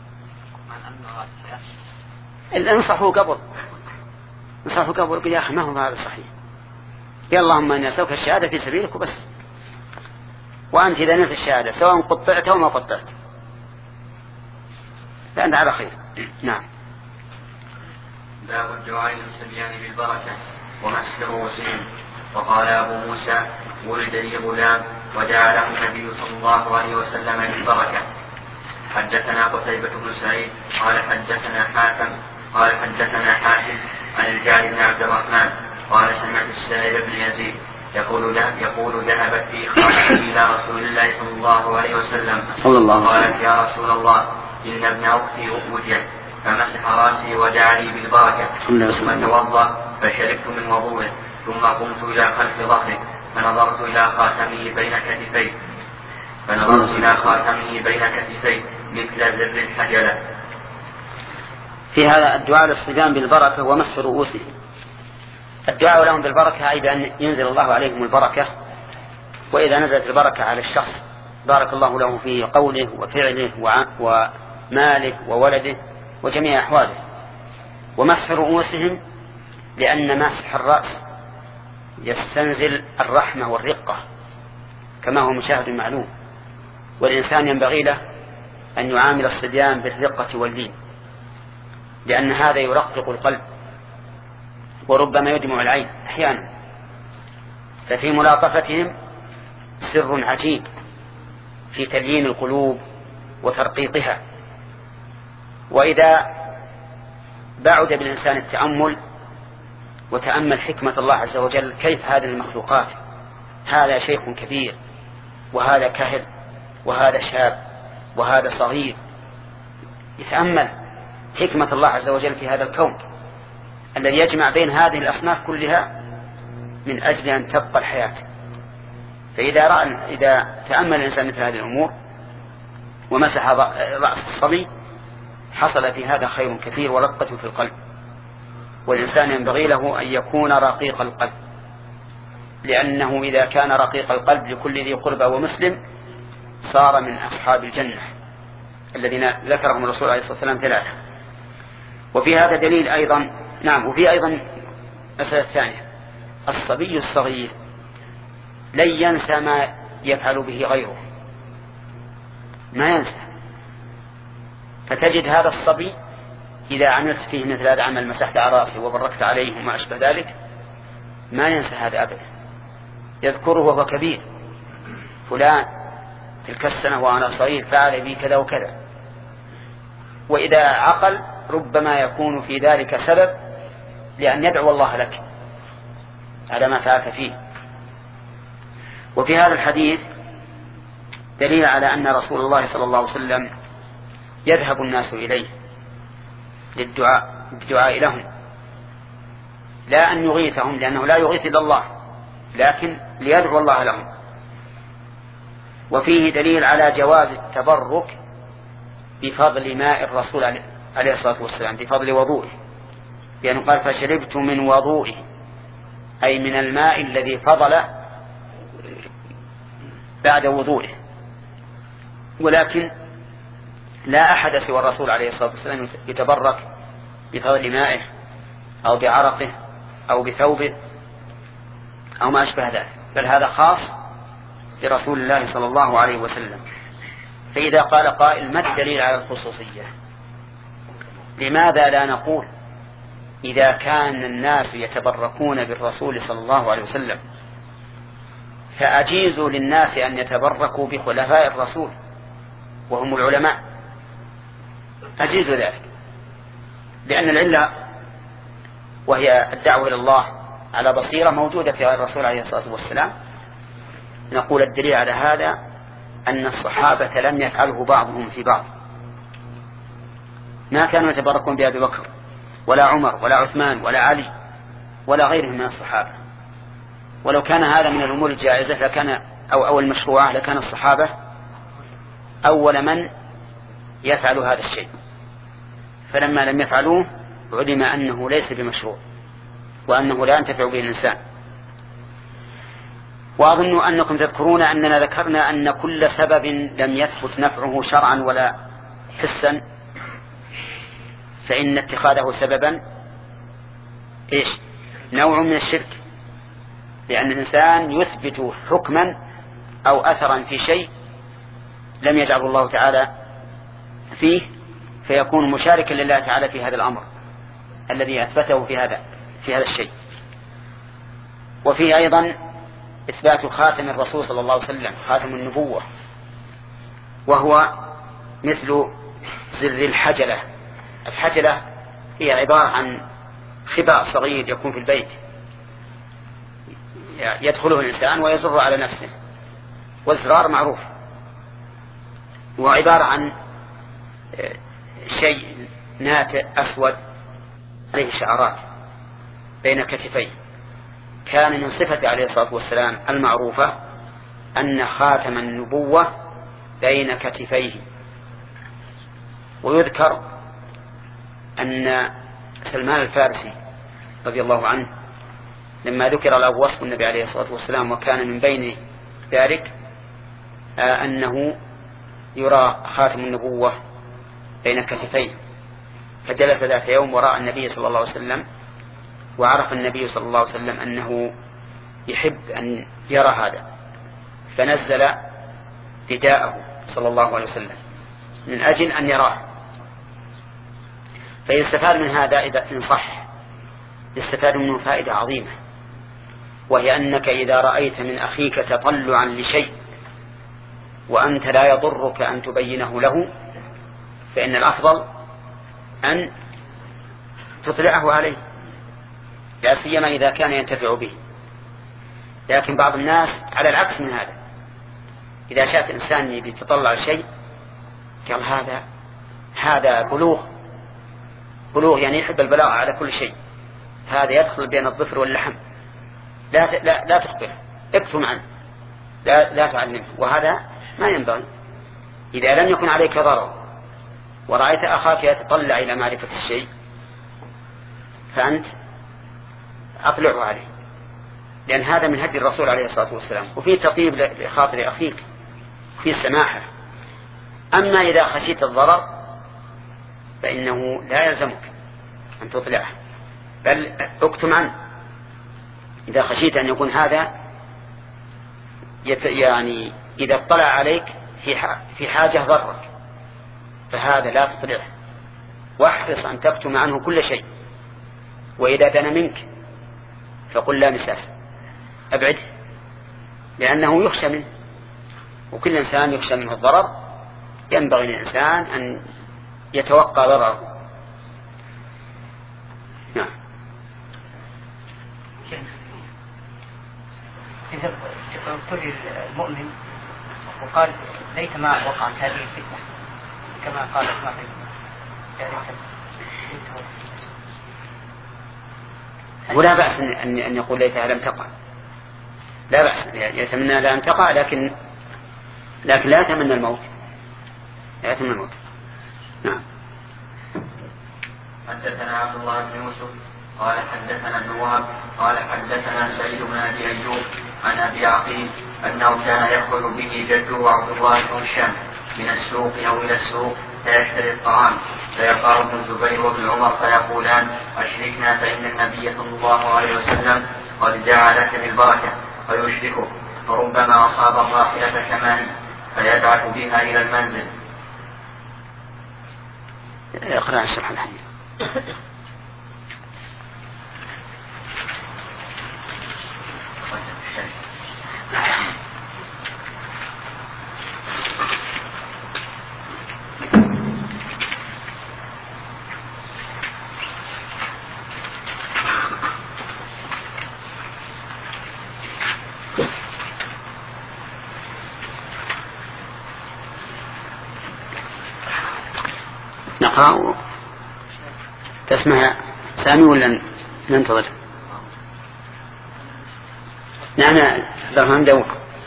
[SPEAKER 2] انصحوا قبل انصحوا قبل قل يا أخي ما هو هذا صحيح، يا اللهم أن يسألك الشهادة في سبيلك وبس، وأنت إذا نلت الشهادة سواء قطعت أو ما قطعت فأنت على خير. نعم.
[SPEAKER 7] باب الدعاء للصبيان بالبركة ومسح رؤوسهم. وقال أبو موسى ولد لي غلام ودعا له النبي صلى الله عليه وسلم بالبركة. حدثنا قتيبة بن سعيد قال حدثنا حاتم قال حدثنا حاتم عن الجعد بن عبد الرحمن قال سمعت السائب بن يزيد يقول له يقول ذهبت في خالتي إلى رسول الله صلى الله عليه وسلم قالت يا رسول الله إن ابن أختي وجع فمسح راسي ودعا لي بالبركة ثم توضأ فشربت من وضوءه ثم قمت إلى خلف ظهره فنظرت إلى خاتمه بين كتفيه فنظرت إلى خاتمه بين كتفيه مثل زر الحجلة.
[SPEAKER 2] في هذا الدعاء للصبيان بالبركة ومسح رؤوسهم. الدعاء لهم بالبركة أي بأن ينزل الله عليهم البركة، وإذا نزلت البركة على الشخص بارك الله له في قوله وفعله وماله وولده وجميع أحواله. ومسح رؤوسهم لأن مسح الرأس يستنزل الرحمة والرقة كما هو مشاهد معلوم، والإنسان ينبغي له أن يعامل الصبيان بالرقة واللين، لأن هذا يرقق القلب وربما يدمع العين أحيانا. ففي ملاطفتهم سر عجيب في تليين القلوب وترقيقها. وإذا بعد بالإنسان التأمل وتأمل حكمة الله عز وجل كيف هذه المخلوقات، هذا شيخ كبير وهذا كهل وهذا شاب وهذا صغير، يتأمل حكمة الله عز وجل في هذا الكون الذي يجمع بين هذه الأصناف كلها من أجل أن تبقى الحياة. فإذا رأى إذا تأمل الإنسان مثل هذه الأمور ومسح رأس الصبي حصل في هذا خير كثير ورقة في القلب. والإنسان ينبغي له أن يكون رقيق القلب، لأنه إذا كان رقيق القلب لكل ذي قربى ومسلم صار من أصحاب الجنة الذين ذكرهم الرسول عليه الصلاة والسلام ثلاثة. وفي هذا دليل أيضا نعم وفي أيضا مسألة ثانية، الصبي الصغير لن ينسى ما يفعل به غيره، ما ينسى. فتجد هذا الصبي إذا عملت فيه مثل هذا عمل مسحت على رأسه وبركت عليه وما أشبه ذلك ما ينسى هذا أبدا، يذكره وهو كبير، فلان تلك السنة وأنا صغير فعل بي كذا وكذا. وإذا عقل ربما يكون في ذلك سبب لأن يدعو الله لك على ما فعلت فيه. وفي هذا الحديث دليل على أن رسول الله صلى الله عليه وسلم يذهب الناس إليه للدعاء بالدعاء لهم، لا أن يغيثهم لأنه لا يغيث إلا الله، لكن ليدعو الله لهم. وفيه دليل على جواز التبرك بفضل ماء الرسول عليه الصلاة والسلام، بفضل وضوئه، لأنه قال فشربت من وضوئه أي من الماء الذي فضل بعد وضوئه. ولكن لا أحد سوى الرسول عليه الصلاة والسلام يتبرك بفضل مائه أو بعرقه أو بثوبه أو ما أشبه ذلك، بل هذا خاص برسول الله صلى الله عليه وسلم. فإذا قال قائل ما الدليل على الخصوصية؟ لماذا لا نقول إذا كان الناس يتبركون بالرسول صلى الله عليه وسلم فأجيزوا للناس أن يتبركوا بخلفاء الرسول وهم العلماء، أجيزوا ذلك، لأن العلة وهي الدعوة إلى الله على بصيرة موجودة في الرسول عليه الصلاة والسلام. نقول الدليل على هذا أن الصحابة لم يفعله بعضهم في بعض، ما كانوا يتبركون بأبي بكر ولا عمر ولا عثمان ولا علي ولا غيرهم من الصحابة. ولو كان هذا من الأمور الجائزة لكان أو أو المشروعة لكان الصحابة أول من يفعل هذا الشيء، فلما لم يفعلوه علم أنه ليس بمشروع وأنه لا ينتفع به الإنسان. وأظن أنكم تذكرون أننا ذكرنا أن كل سبب لم يثبت نفعه شرعا ولا حسا فإن اتخاذه سببا إيش؟ نوع من الشرك، لأن الإنسان يثبت حكما أو أثرا في شيء لم يجعل الله تعالى فيه، فيكون مشاركا لله تعالى في هذا الأمر الذي أثبته في هذا في هذا الشيء. وفيه أيضا إثبات خاتم الرسول صلى الله عليه وسلم، خاتم النبوة، وهو مثل زر الحجلة. الحجلة هي عبارة عن خباء صغير يكون في البيت يدخله الإنسان ويزر على نفسه، والزرار معروف، وعبارة عن شيء ناتئ أسود عليه شعرات بين كتفيه. كان من صفته عليه الصلاة والسلام المعروفة أن خاتم النبوة بين كتفيه. ويذكر أن سلمان الفارسي رضي الله عنه لما ذكر له وصف النبي عليه الصلاة والسلام وكان من بين ذلك آه أنه يرى خاتم النبوة بين كتفيه، فجلس ذات يوم وراء النبي صلى الله عليه وسلم، وعرف النبي صلى الله عليه وسلم أنه يحب أن يرى هذا، فنزل رداءه صلى الله عليه وسلم من أجل أن يراه. فيستفاد من هذا إذا إن صح يستفاد منه فائدة عظيمة، وهي أنك إذا رأيت من أخيك تطلعا لشيء وأنت لا يضرك أن تبينه له فإن الأفضل أن تطلعه عليه، لا سيما إذا كان ينتفع به. لكن بعض الناس على العكس من هذا، إذا شاف إنسان يتطلع لشيء قال هذا هذا بلوغ بلوغ يعني يحب البلاغة على كل شيء، هذا يدخل بين الظفر واللحم، لا لا لا تخبره، اكتم عنه، لا لا تعلمه، وهذا ما ينبغي. إذا لم يكن عليك ضرر ورأيت أخاك يتطلع إلى معرفة الشيء فأنت أطلعه عليه، لأن هذا من هدي الرسول عليه الصلاة والسلام، وفيه تطيب لخاطر أخيك، فيه سماحة. أما إذا خشيت الضرر فإنه لا يلزمك أن تطلعه، بل اكتم عنه. إذا خشيت أن يكون هذا يعني إذا اطلع عليك في حاجة ضرك فهذا لا تطلعه، واحرص أن تكتم عنه كل شيء. وإذا دنا منك فقل لا مساس، أبعده، لأنه يخشى منه، وكل إنسان يخشى منه الضرر، ينبغي للإنسان أن يتوقع ضرره. نعم.
[SPEAKER 8] إذا ابتلي المؤمن وقال ليت ما وقعت هذه الفتنة كما قال ابن
[SPEAKER 2] ولا بأس أن أن يقول ليتها لم تقع، لا بأس، يتمنى لا أن تقع، لكن لكن لا يتمنى الموت، لا يتمنى الموت. نعم.
[SPEAKER 7] حدثنا عبد الله بن يوسف قال حدثنا ابن وهب قال حدثنا سعيد بن ابي ايوب عن ابي عقيل انه كان يخرج به جده عبد الله بن هشام من السوق او الى السوق فيشتري الطعام، فيقال ابن الزبير وابن عمر فيقولان اشركنا فان النبي صلى الله عليه وسلم قد جعل لك بالبركه، فيشركه، فربما اصاب الراحله كما هي فيدعك بها الى المنزل.
[SPEAKER 2] اقرأ شرح الحديث. نقرأ. تسمع سامي ولا ننتظر؟ نعم عبد الرحمن دوق.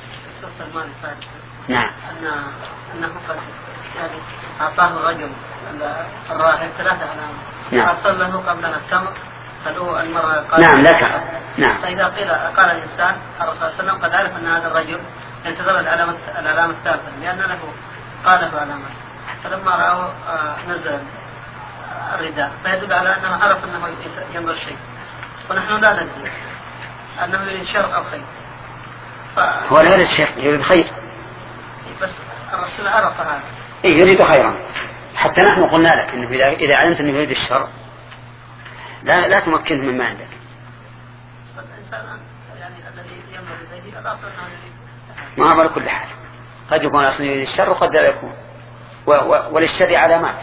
[SPEAKER 2] نعم.
[SPEAKER 9] أن أنه قد يعني أعطاه الرجل الراهب ثلاثة أعلام.
[SPEAKER 2] نعم.
[SPEAKER 9] أرسل له قبلها التمر فله المرة قال.
[SPEAKER 2] نعم لك. نعم.
[SPEAKER 9] فإذا قيل قال الإنسان الرسول صلى الله عليه وسلم قد عرف أن هذا الرجل ينتظر العلامة العلامة الثالثة لأن له قاله علامات، فلما رأوا نزل الرداء فيدل على أنه عرف أنه ينظر شيء، ونحن لا ندري أنه يريد شر أو خير.
[SPEAKER 2] هو لا يريد شر، يريد خير،
[SPEAKER 9] بس الرسول عرف هذا.
[SPEAKER 2] إيه يريد خيرا، حتى نحن قلنا لك إنه إذا علمت أنه يريد الشر لا لا تمكنه مما عندك.
[SPEAKER 9] الإنسان يعني الذي ينظر إليه الأصل أنه يريد.
[SPEAKER 2] ما على كل حال، قد يكون أصلا يريد الشر وقد لا يكون. وللشر علامات.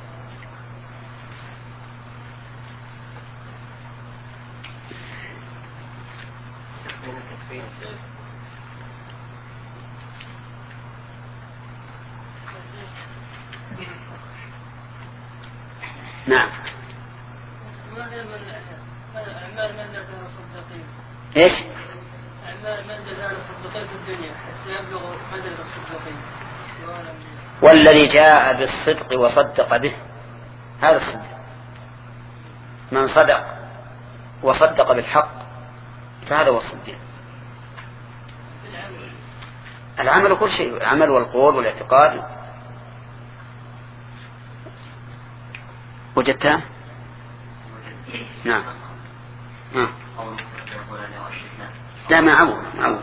[SPEAKER 2] نعم. ايش؟
[SPEAKER 9] أعمال من جزاء الصديقين في الدنيا حتى يبلغ مدى الصديقين.
[SPEAKER 2] والذي جاء بالصدق وصدق به هذا الصدق. من صدق وصدق بالحق فهذا هو الصديق. العمل كل شيء، العمل والقول والاعتقاد. وجدتها؟ نعم. آه. لا ما عوض عوض.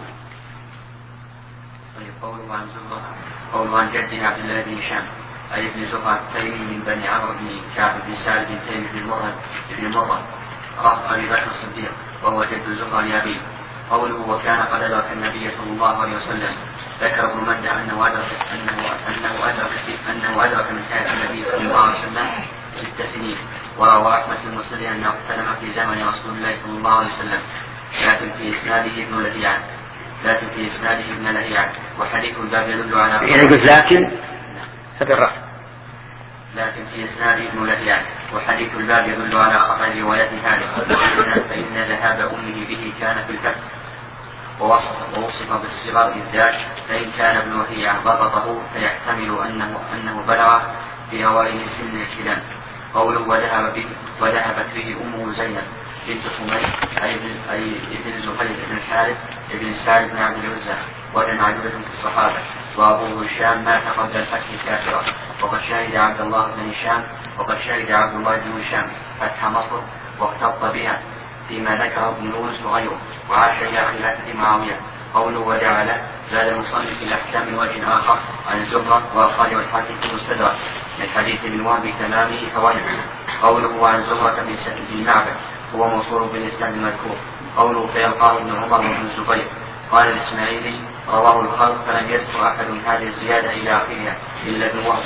[SPEAKER 7] قوله عن زهرة قوله عن جده عبد الله بن هشام أي ابن زهرة التيمي من بني عمرو بن كعب بن سالم بن تيمي بن مرة بن مرة رفع أبي بكر الصديق وهو جد زهرة لأبيه. قوله وكان قد أدرك النبي صلى الله عليه وسلم. ذكر ابن مندى أنه أدرك أنه أنه أدرك أنه أدرك من حياة النبي صلى الله عليه وسلم ست سنين. وروى أحمد بن مسلم أنه اغتنم في زمن رسول الله صلى الله عليه وسلم. لكن في إسناده ابن لهيعة لكن في إسناده ابن لهيعة وحديث الباب يدل على
[SPEAKER 2] إذا قلت لكن فبالرفع
[SPEAKER 7] لكن في إسناده ابن لهيعة وحديث الباب يدل على خطأ رواية هذا فإن ذهاب أمه به كان في الفتح ووصف ووصف بالصغر بالذات فإن كان ابن لهيعة ضبطه فيحتمل أنه أنه بلغ في أوائل سن الكلام. قوله وذهب به وذهبت به أمه زينب بنت حميد أي ابن زهير بن الحارث ابن سعد بن عبد العزى وكان عدوة في الصحابة. وأبوه هشام مات قبل الفتح كافرا. وقد شهد عبد الله بن هشام وقد شهد عبد الله بن هشام فتح مصر واختط بها فيما ذكره ابن يونس وغيره وعاش إلى خلافة معاوية. قوله وجعل زاد المصنف في الأحكام وجه آخر عن زهرة وأخرجه الحاكم في المستدرك من حديث ابن وهب تمامه فوائد. قوله عن زهرة بن معبد هو موصول بالإسناد المذكور. قوله فيلقاه ابن عمر وابن الزبير. قال الإسماعيلي رواه الخلق فلم يذكر أحد هذه الزيادة إلى آخرها إلا ابن وهب.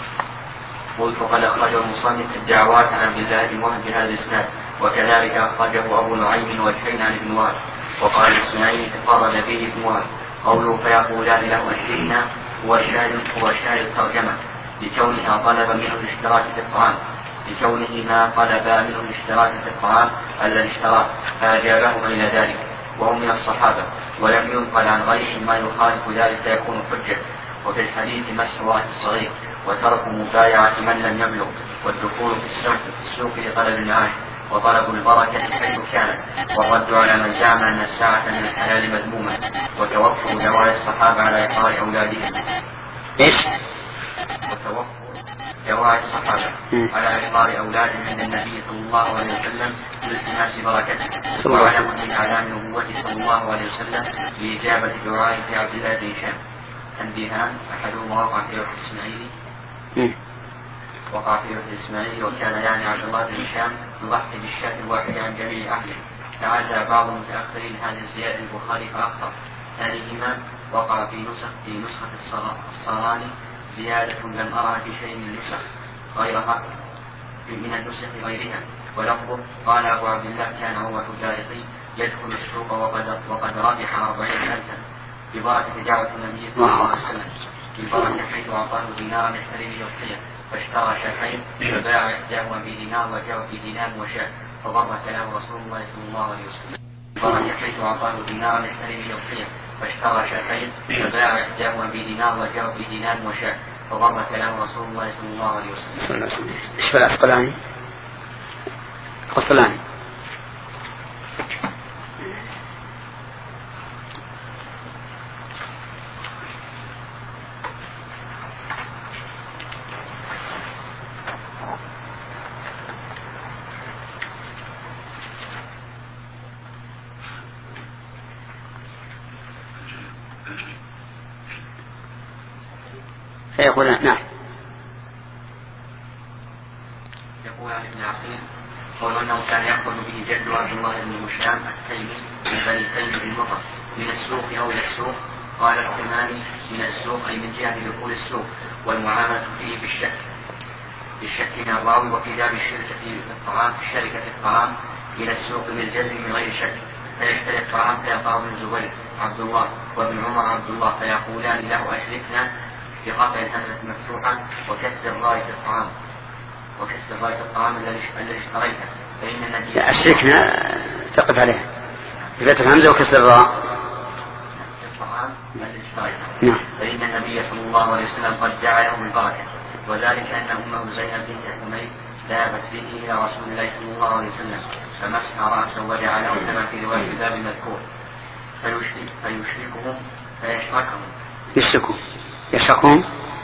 [SPEAKER 7] قلت قد أخرجه المصنف الدعوات عن عبد الله بن وهب بهذا الإسناد وكذلك أخرجه أبو نعيم والحين عن ابن وهب. وقال الإسماعيلي تفرد به ابن وهب. قوله فيقولان له أشركنا هو شاهد هو شاهد الترجمة لكونها طلب منه الاشتراك في الطعام لكونه ما طلب منه الاشتراك في الطعام الذي اشتراه فأجابهم إلى ذلك وهم من الصحابة ولم ينقل عن غيرهم ما يخالف ذلك فيكون حجة. وفي الحديث مسح رأس الصغير وترك مبايعة من لم يبلغ والدخول في السوق في السوق لطلب المعاش وطلب البركة حيث كانت والرد على من زعم أن الساعة من الحلال مذمومة وتوفر دواعي الصحابة على إقرار أولادهم.
[SPEAKER 2] إيش؟
[SPEAKER 7] وتوفر دواعي الصحابة على إقرار أولادهم عند النبي صلى الله عليه وسلم بالتماس بركته وعلم من أعلام نبوته صلى الله عليه وسلم لإجابة دعائه في عبد الله بن هشام. تنبيهان أحدهما وقع في وقت الإسماعيلي وقع في وقت الإسماعيلي وكان يعني عبد الله بن هشام يضحي بالشاة الواحدة عن جميع أهله. تعزى بعض المتأخرين هذه الزيادة البخاري فأخطأ. ثانيهما وقع في نسخ في نسخة الصراني زيادة لم أرى في شيء من النسخ غيرها من النسخ غيرها ولفظه قال أبو عبد الله كان عروة الدارقي يدخل السوق وقد وقد ربح أربعين ألفا ببركة دعوة النبي صلى الله عليه وسلم ببركة حيث أعطاه دينارا يشتري به الضحية فاشترى شاتين فباع إحداهما بدينار وجاء بدينار وشاة فضر كلام رسول الله صلى الله عليه وسلم ببركة حيث أعطاه دينارا يشتري به الضحية فاشترى شاتين فباع إحداهما بدينار وجاء بدينار وشاة فضر كلام رسول الله صلى الله عليه وسلم.
[SPEAKER 2] إيش العسقلاني؟ العسقلاني فيقول نعم.
[SPEAKER 7] يقول عن ابن عقيل قول أنه كان يأخذ به جد عبد الله بن هشام التيمي من بني تيم بن مطر من السوق أو إلى السوق قال الحماني من السوق أي من جهة دخول السوق والمعاملة فيه بالشك بالشك من الراوي وفي باب الشركة في الطعام في الشركة في الطعام إلى السوق بالجزم من غير شك فيشتري الطعام فيقع بن الزبير عبد الله وابن عمر عبد الله فيقولان له أشركنا بقطع الهمزة مفتوحا وكسر راية الطعام وكسر راية الطعام الذي اشتريته فإن النبي
[SPEAKER 2] أشركنا تقف عليه بفتح الهمزة وكسر الراء
[SPEAKER 7] الطعام الذي اشتريته فإن النبي صلى الله عليه وسلم قد جعله بالبركة وذلك أن أمه زينب بنت حميد ذهبت به إلى رسول الله صلى الله عليه وسلم فمسح رأسه وجعله كما في رواية الباب المذكور فيشرك فيشركهم فيشركهم
[SPEAKER 2] يشركوا يشركهم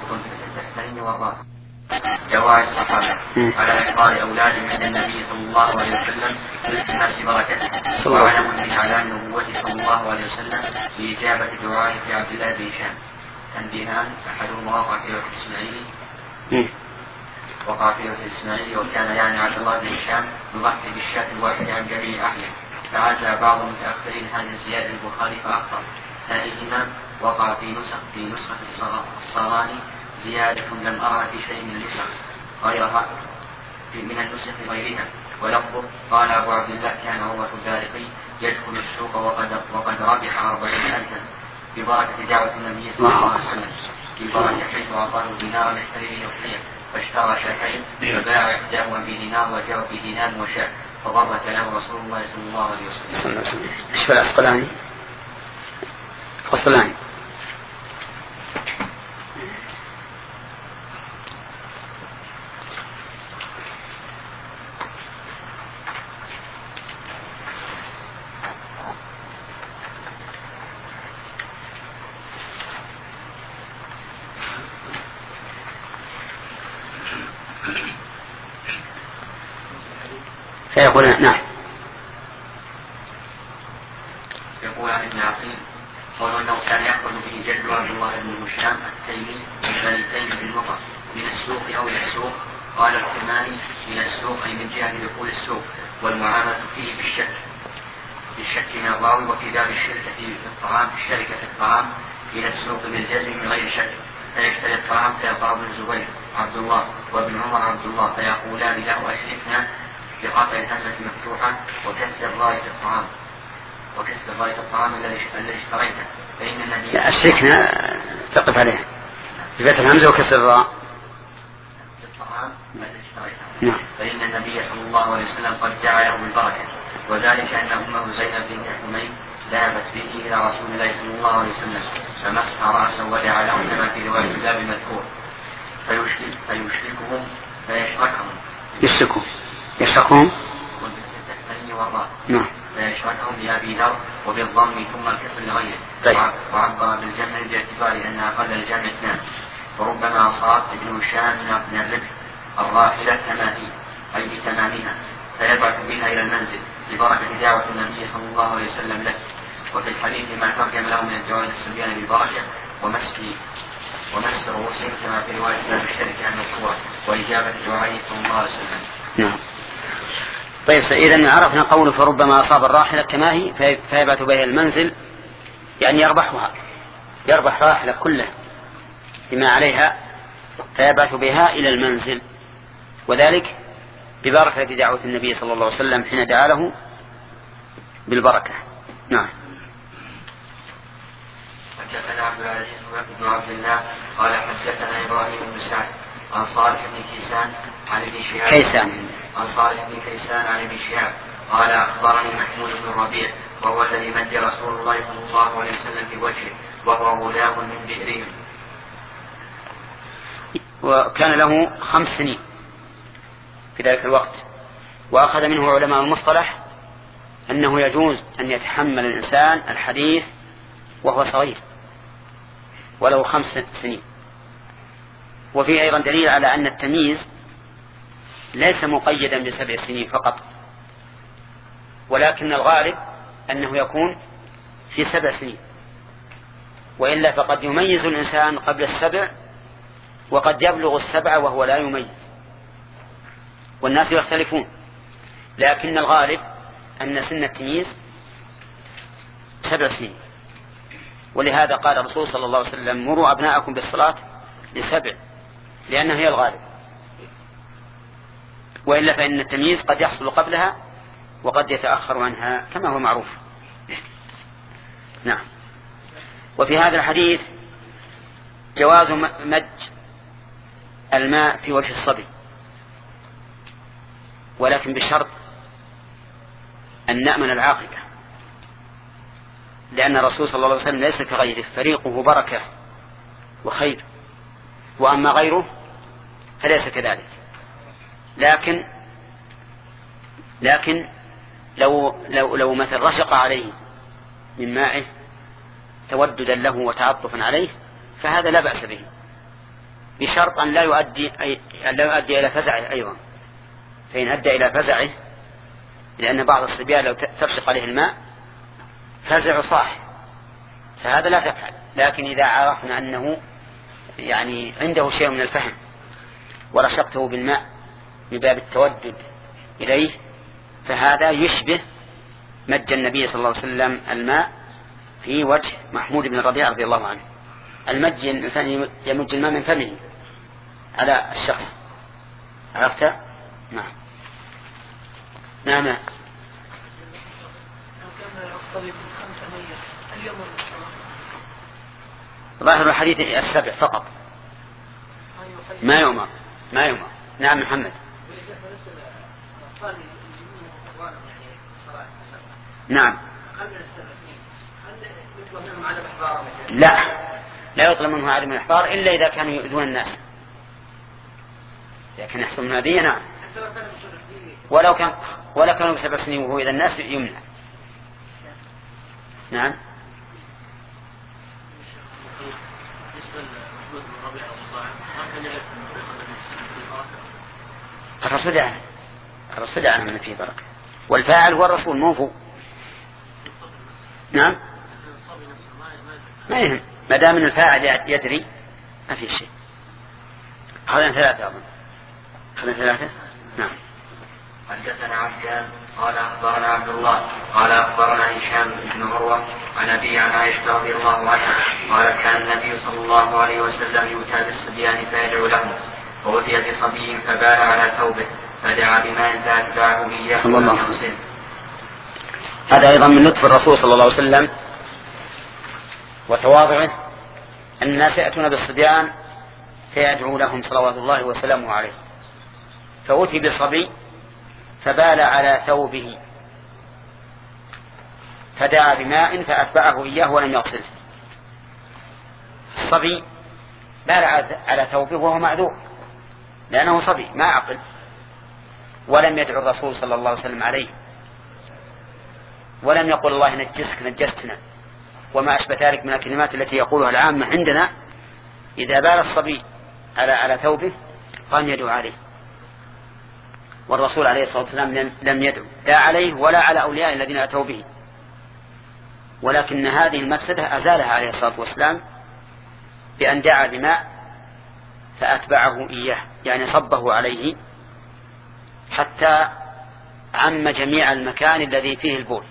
[SPEAKER 7] جواز الصحابة على إحضار أولادهم عند النبي صلى الله عليه وسلم للتماس بركته وعلم من أعلام نبوته صلى الله عليه وسلم بإجابة دعائه في عبد الله بن هشام تنبيهان أحدهما وقع في وقت الإسماعيلي وقع في وقت الإسماعيلي وكان يعني عبد الله بن هشام يضحي بالشاة الواحدة عن جميع أهله فعزى بعض المتأخرين هذه الزيادة البخاري فأخطأ ثانيهما وقع في نسخ في نسخة الصراني زيادة لم أرها في شيء من النسخ غيرها من النسخ غيرها ولفظه قال أبو عبد الله كان عروة الدارقي يدخل السوق وقد وقد ربح أربعين ألفا ببركة دعوة النبي صلى الله عليه وسلم ببركة حيث أعطاه دينارا يشتري به الخير فاشترى شاتين فباع إحداهما بدينار وجاء بدينار وشاة فضرت له رسول الله صلى الله عليه وسلم.
[SPEAKER 2] ايش في العسقلاني؟ العسقلاني فيقول نعم.
[SPEAKER 7] يقول عن ابن عقيل قالوا انه كان يأخذ به جد عبد الله بن هشام التيمي بني تيم بن مطر من السوق او الى السوق قال الحماني من السوق اي من جهه دخول السوق والمعامله فيه بالشك بالشك من الراوي وفي باب الشركه في الطعام في الشركه في الطعام الى السوق بالجزم من غير شك فيشتري الطعام فيقع بن الزبير عبد الله وابن عمر عبد الله فيقولان له أشركنا بقطع الهمزة مفتوحا وكسر راية الطعام وكسر راية الطعام الذي اشتريته فإن النبي
[SPEAKER 2] أشركنا تقف عليه بفتح الهمزة وكسر الراء
[SPEAKER 7] الطعام الذي اشتريته فإن النبي صلى الله عليه وسلم قد جعله بالبركة وذلك أن أمه زينب بنت حميد ذهبت به إلى رسول الله صلى الله عليه وسلم فمسح رأسه ودعا له كما في رواية الباب المذكور فيشرك فيشركهم فيشركهم
[SPEAKER 2] يشركوا يشركهم
[SPEAKER 7] نعم فيشركهم بأبي ذر وبالضم ثم الكسر لغيره
[SPEAKER 2] طيب.
[SPEAKER 7] وعبر بالجمع باعتبار أن أقل الجمع اثنان وربما أصاب ابن هشام من الربح الراحلة كما هي أي بتمامها فيبعث بها إلى المنزل ببركة دعوة النبي صلى الله عليه وسلم له وفي الحديث ما ترجم له من الدعاء السبيان بالبركة ومسك ومسك رؤوسهم كما في رواية باب الشركة المذكورة وإجابة دعائه صلى الله عليه وسلم.
[SPEAKER 2] نعم. طيب إذا عرفنا قوله فربما أصاب الراحلة كما هي فيبعث بها المنزل يعني يربحها يربح راحلة كلها بما عليها فيبعث بها إلى المنزل وذلك ببركة دعوة النبي صلى الله عليه وسلم حين دعا له بالبركة. نعم.
[SPEAKER 7] حدثنا عبد العزيز بن عبد الله قال حدثنا إبراهيم بن سعد عن صالح بن كيسان عن ابن شهاب
[SPEAKER 2] كيسان
[SPEAKER 7] عن صالح بن كيسان عن ابن شهاب قال أخبرني محمود بن الربيع وهو الذي مد رسول الله صلى الله عليه وسلم في وجهه وهو غلام من بئرهم
[SPEAKER 2] وكان له خمس سنين في ذلك الوقت وأخذ منه علماء المصطلح أنه يجوز أن يتحمل الإنسان الحديث وهو صغير ولو خمس سنين. وفيه أيضا دليل على أن التمييز ليس مقيدا بسبع سنين فقط ولكن الغالب أنه يكون في سبع سنين وإلا فقد يميز الإنسان قبل السبع وقد يبلغ السبع وهو لا يميز والناس يختلفون لكن الغالب أن سن التمييز سبع سنين ولهذا قال الرسول صلى الله عليه وسلم مروا أبناءكم بالصلاة لسبع، لأنها هي الغالب، وإلا فإن التمييز قد يحصل قبلها وقد يتأخر عنها كما هو معروف. نعم. وفي هذا الحديث جواز مج الماء في وجه الصبي، ولكن بشرط أن نأمن العاقبة، لأن الرسول صلى الله عليه وسلم ليس كغيره، فريقه بركة وخير، وأما غيره فليس كذلك. لكن لكن لو لو لو مثل رشق عليه من مائه توددا له وتعطفا عليه فهذا لا بأس به، بشرط أن لا يؤدي أن لا يؤدي إلى فزعه أيضا، فإن أدى إلى فزعه، لأن بعض الصبيان لو ترشق عليه الماء فزع صاح، فهذا لا تفعل. لكن إذا عرفنا أنه يعني عنده شيء من الفهم ورشقته بالماء من باب التودد إليه، فهذا يشبه مج النبي صلى الله عليه وسلم الماء في وجه محمود بن الربيع رضي الله عنه. المج الإنسان يمج الماء من فمه على الشخص، عرفت؟ نعم. نعم. ظاهر الحديث السبع فقط، ما يؤمر ما يؤمر. نعم محمد. نعم. لا لا يطلب منه عدم الإحبار إلا إذا كانوا يؤذون الناس، إذا كان يحصل من هذه نعم، ولو كان ولا كانوا بسبع سنين وهو إذا الناس يمنع. نعم. الرسول عنه الرسول عنه من فيه بركة، والفاعل هو الرسول مو هو. نعم. ما يهم، ما دام ان الفاعل يدري ما في شيء. هذا ثلاثة أظن. هذا ثلاثة. نعم.
[SPEAKER 7] حدثنا عبدان قال أخبرنا عبد الله قال أخبرنا هشام بن عروة عن أبي عن عائشة رضي الله عنها قال كان النبي صلى الله عليه وسلم يؤتى بالصبيان فيدعو لهم، وأتي بصبي فبال على ثوبه فدعا بماء فأتبعه إياه ولم يغسله.
[SPEAKER 2] هذا أيضا من لطف الرسول صلى الله عليه وسلم وتواضعه أن الناس يأتون بالصبيان فيدعو لهم صلوات الله وسلامه عليه، فأتي بصبي فبال على ثوبه فدعا بماء فأتبعه إياه ولم يغسله. الصبي بال على ثوبه وهو معذور لأنه صبي ما عقل، ولم يدعو الرسول صلى الله عليه وسلم عليه، ولم يقل الله نجسك نجستنا وما أشبه ذلك من الكلمات التي يقولها العامة عندنا. إذا بال الصبي على على ثوبه قام يدعو عليه، والرسول عليه الصلاة والسلام لم يدعو لا عليه ولا على أولياء الذين أتوا به، ولكن هذه المفسدة أزالها عليه الصلاة والسلام بأن دعا بماء فأتبعه إياه، يعني صبه عليه حتى عم جميع المكان الذي فيه البول،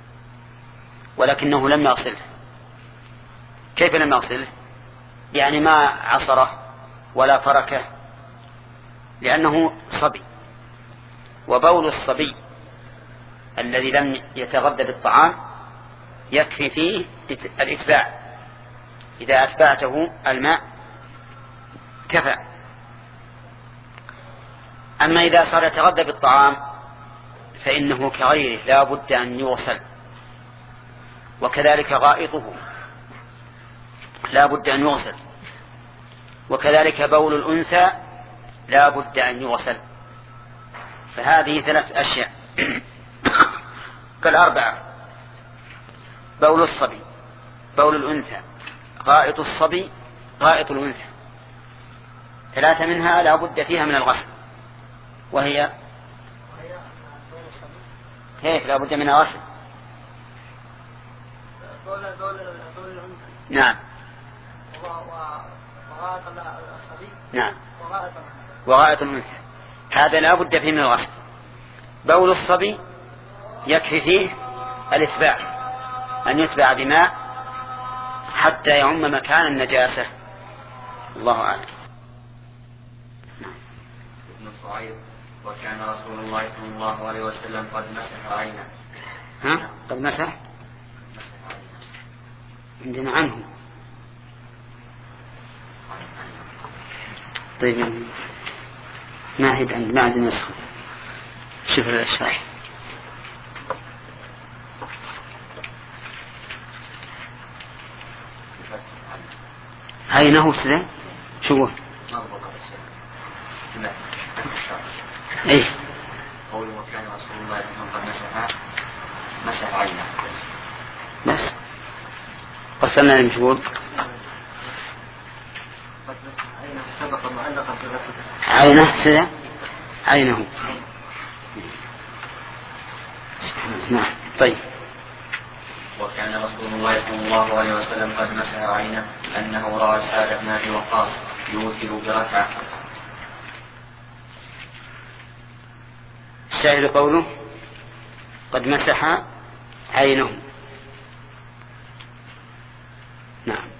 [SPEAKER 2] ولكنه لم يغسله. كيف لم يغسله؟ يعني ما عصره ولا فركه، لأنه صبي، وبول الصبي الذي لم يتغذى بالطعام يكفي فيه الإتباع، إذا أتبعته الماء كفى. أما إذا صار يتغذى بالطعام فإنه كغيره لا بد أن يغسل، وكذلك غائطه لا بد أن يغسل، وكذلك بول الأنثى لا بد أن يغسل. فهذه ثلاث أشياء كالأربعة: بول الصبي، بول الأنثى، غائط الصبي، غائط الأنثى، ثلاثة منها لا بد فيها من الغسل، وهي كيف لا بد منها غسل؟ نعم. نعم. وغائط الأنثى هذا لا بد فيه من الغسل. بول الصبي يكفي فيه الإتباع، أن يتبع بماء حتى يعم مكان النجاسة. الله أعلم.
[SPEAKER 7] ابن صعيب وكان رسول الله صلى الله عليه وسلم قد مسح عينه.
[SPEAKER 2] ها؟ قد مسح؟ عندنا عنه. طيب ما هي عند ما عندنا نسخة. شوف الأشياء. عينه سده شو؟ ايه
[SPEAKER 7] قول وكان رسول الله صلى الله عليه وسلم قد مسح مسح عينه بس
[SPEAKER 2] بس وصلنا للمشغول. عينه سده عينه. نعم. طيب.
[SPEAKER 7] وكان رسول الله صلى الله عليه وسلم قد مسح عينه أنه رأى سعد بن أبي وقاص يوتر بركعة.
[SPEAKER 2] الشاهد قوله قد مسح عينه. نعم.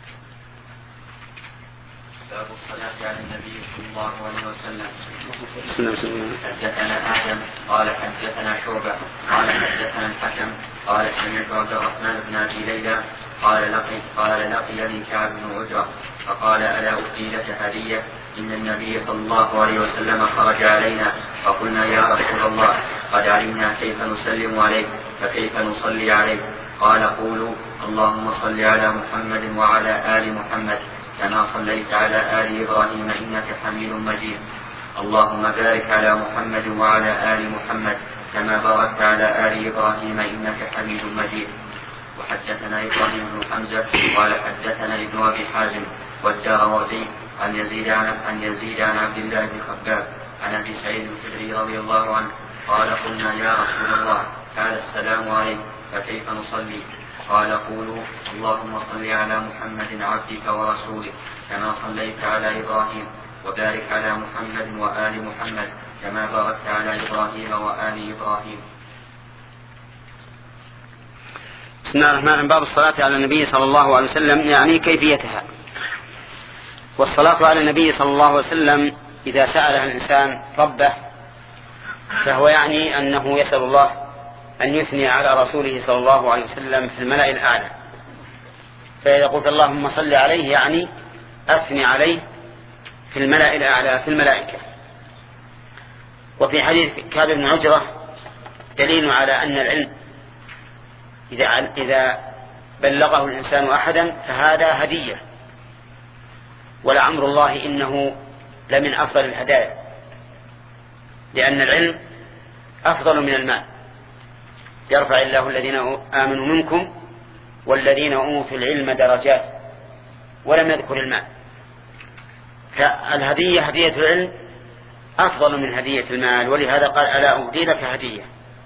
[SPEAKER 7] باب الصلاة على النبي صلى الله عليه وسلم.
[SPEAKER 2] بسم الله الرحمن الرحيم.
[SPEAKER 7] حدثنا آدم قال حدثنا شعبة قال حدثنا الحكم قال سمعت عبد الرحمن بن أبي ليلى قال لقي قال لقيني كعب بن عجرة فقال ألا أهدي لك هدية إن النبي صلى الله عليه وسلم خرج علينا فقلنا يا رسول الله قد علمنا كيف نسلم عليك فكيف نصلي عليك قال قولوا اللهم صل على محمد وعلى آل محمد كما صليت على آل إبراهيم إنك حميد مجيد اللهم بارك على محمد وعلى آل محمد كما باركت على آل إبراهيم إنك حميد مجيد. وحدثنا إبراهيم بن حمزة قال حدثنا ابن أبي حازم والداروري عن يزيد عن يزيد عن عبد الله بن خباب عن أبي سعيد الخدري رضي الله عنه قال قلنا يا رسول الله قال السلام عليك فكيف نصلي قال قولوا اللهم صل على محمد عبدك ورسولك كما صليت على إبراهيم وبارك على محمد وآل محمد كما باركت على إبراهيم وآل إبراهيم.
[SPEAKER 2] بسم الله الرحمن الرحيم. باب الصلاة على النبي صلى الله عليه وسلم يعني كيفيتها. والصلاة على النبي صلى الله عليه وسلم إذا سألها الإنسان ربه فهو يعني أنه يسأل الله أن يثني على رسوله صلى الله عليه وسلم في الملأ الأعلى. فإذا قلت اللهم صل عليه يعني أثني عليه في الملأ الأعلى في الملائكة. وفي حديث كعب بن عجرة دليل على أن العلم إذا إذا بلغه الإنسان أحدا فهذا هدية، ولعمر الله إنه لمن أفضل الهدايا، لأن العلم أفضل من المال. يرفع الله الذين آمنوا منكم والذين أوتوا العلم درجات، ولم يذكر المال. فالهدية هدية العلم أفضل من هدية المال، ولهذا قال ألا أهدي لك هدية.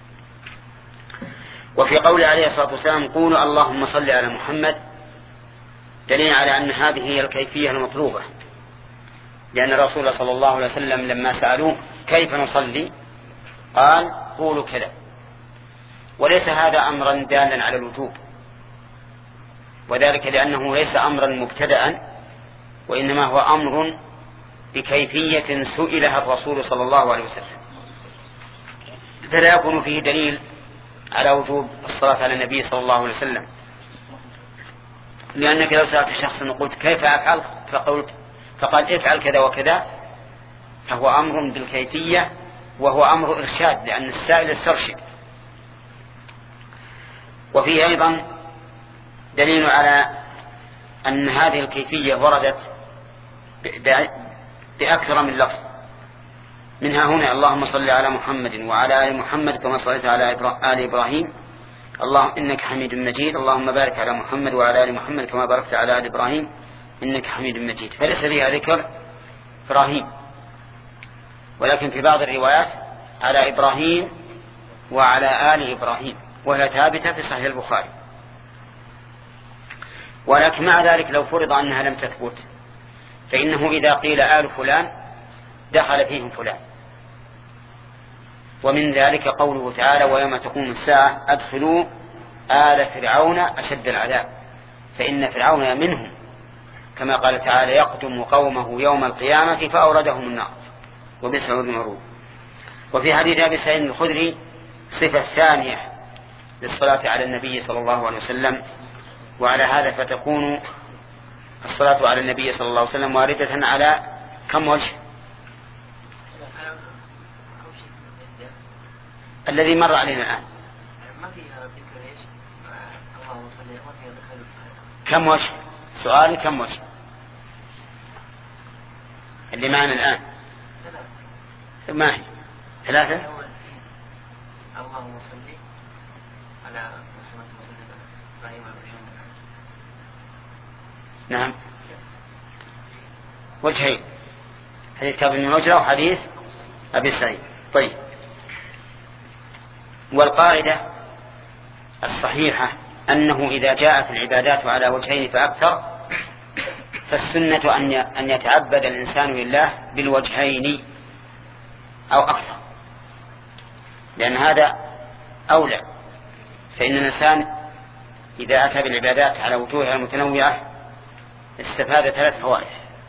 [SPEAKER 2] وفي قول عليه الصلاة والسلام قولوا اللهم صل على محمد دليل على أن هذه هي الكيفية المطلوبة، لأن الرسول صلى الله عليه وسلم لما سألوه كيف نصلي قال قولوا كذا، وليس هذا أمرا دالا على الوجوب، وذلك لأنه ليس أمرا مبتدأ، وإنما هو أمر بكيفية سئلها الرسول صلى الله عليه وسلم، فلا يكون فيه دليل على وجوب الصلاة على النبي صلى الله عليه وسلم. لأنك لو سألت شخصا وقلت كيف أفعل فقلت فقال افعل كذا وكذا فهو أمر بالكيفية وهو أمر إرشاد، لأن السائل استرشد. وفيه أيضا دليل على أن هذه الكيفية وردت بأكثر من لفظ، منها هنا اللهم صل على محمد وعلى آل محمد كما صليت على آل إبراهيم اللهم إنك حميد مجيد، اللهم بارك على محمد وعلى آل محمد كما باركت على آل إبراهيم إنك حميد مجيد. فليس فيها ذكر إبراهيم، ولكن في بعض الروايات على إبراهيم وعلى آل إبراهيم، وهي ثابتة في صحيح البخاري. ولكن مع ذلك لو فرض أنها لم تثبت فإنه إذا قيل آل فلان دخل فيهم فلان. ومن ذلك قوله تعالى ويوم تقوم الساعة أدخلوا آل فرعون أشد العذاب. فإن فرعون منهم، كما قال تعالى يقدم قومه يوم القيامة فأوردهم النار وبئس المصير. وفي حديث أبي سعيد الخدري صفة ثانية للصلاة على النبي صلى الله عليه وسلم، وعلى هذا فتكون الصلاة على النبي صلى الله عليه وسلم واردة على كم وجه؟ الذي مر علينا الآن كم وجه؟ سؤال كم وجه اللي معنا الآن؟ ما هي ثلاثة؟
[SPEAKER 6] اللهم صل على محمد وسلم.
[SPEAKER 2] نعم وجهين، حديث كعب بن عجرة وحديث أبي سعيد. طيب، والقاعدة الصحيحة أنه إذا جاءت العبادات على وجهين فأكثر فالسنة أن يتعبد الإنسان لله بالوجهين أو أكثر، لأن هذا أولى. فإن الإنسان إذا أتى بالعبادات على وجوهها المتنوعة استفاد ثلاث فوائد.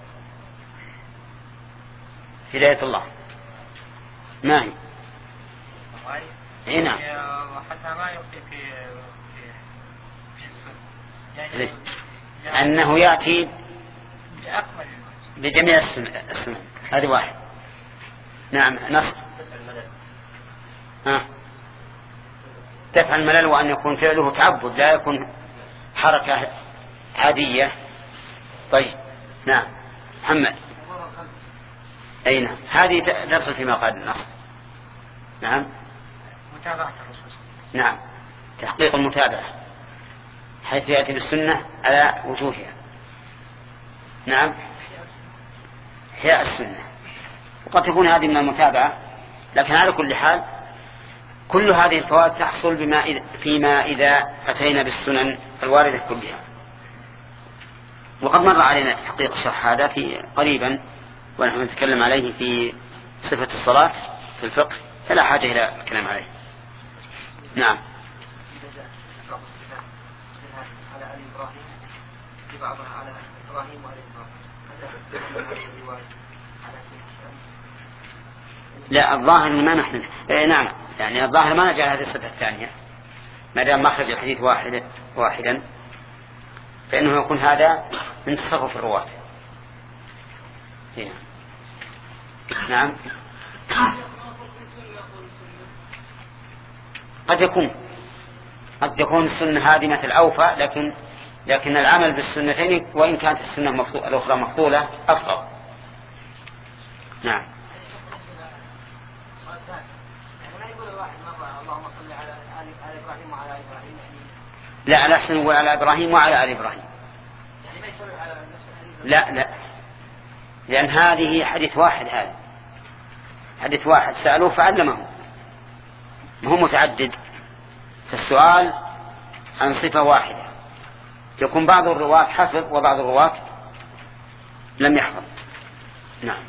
[SPEAKER 2] هداية الله ما هي؟ إيه نعم.
[SPEAKER 3] وحتى ما يخطئ في
[SPEAKER 2] في يعني أنه يأتي بجميع السنة. هذه واحد. نعم نص ها دفع الملل، وأن يكون فعله تعبد لا يكون حركة عادية. طيب نعم محمد. أي نعم هذه تدخل فيما قال النص. نعم
[SPEAKER 3] متابعة الرسول.
[SPEAKER 2] نعم تحقيق المتابعة حيث يأتي بالسنة على وجوهها. نعم هي السنة، وقد تكون هذه من المتابعة، لكن على كل حال كل هذه الفوائد تحصل بما إذا فيما إذا أتينا بالسنن الواردة كلها. وقد مر علينا تحقيق شرح هذا في قريبا ونحن نتكلم عليه في صفة الصلاة في الفقه، فلا حاجة إلى الكلام عليه. نعم
[SPEAKER 6] على آل إبراهيم في بعضها على إبراهيم وآل إبراهيم.
[SPEAKER 2] لا الظاهر ما نحن إيه نعم يعني الظاهر ما نجعل هذه الصفة الثانية ما دام مخرج الحديث واحد واحدا فإنه يكون هذا من تصرف الرواة. نعم قد يكون قد يكون السنة هذه مثل أوفى، لكن لكن العمل بالسنتين وإن كانت السنة الأخرى مفضولة أفضل. نعم لا على حسن وعلى إبراهيم وعلى آل إبراهيم. لا لا لأن هذه حديث واحد، هذا حديث واحد سألوه فعلمه، ما هو متعدد. فالسؤال عن صفة واحدة يكون بعض الرواة حفظ وبعض الرواة لم يحفظ. نعم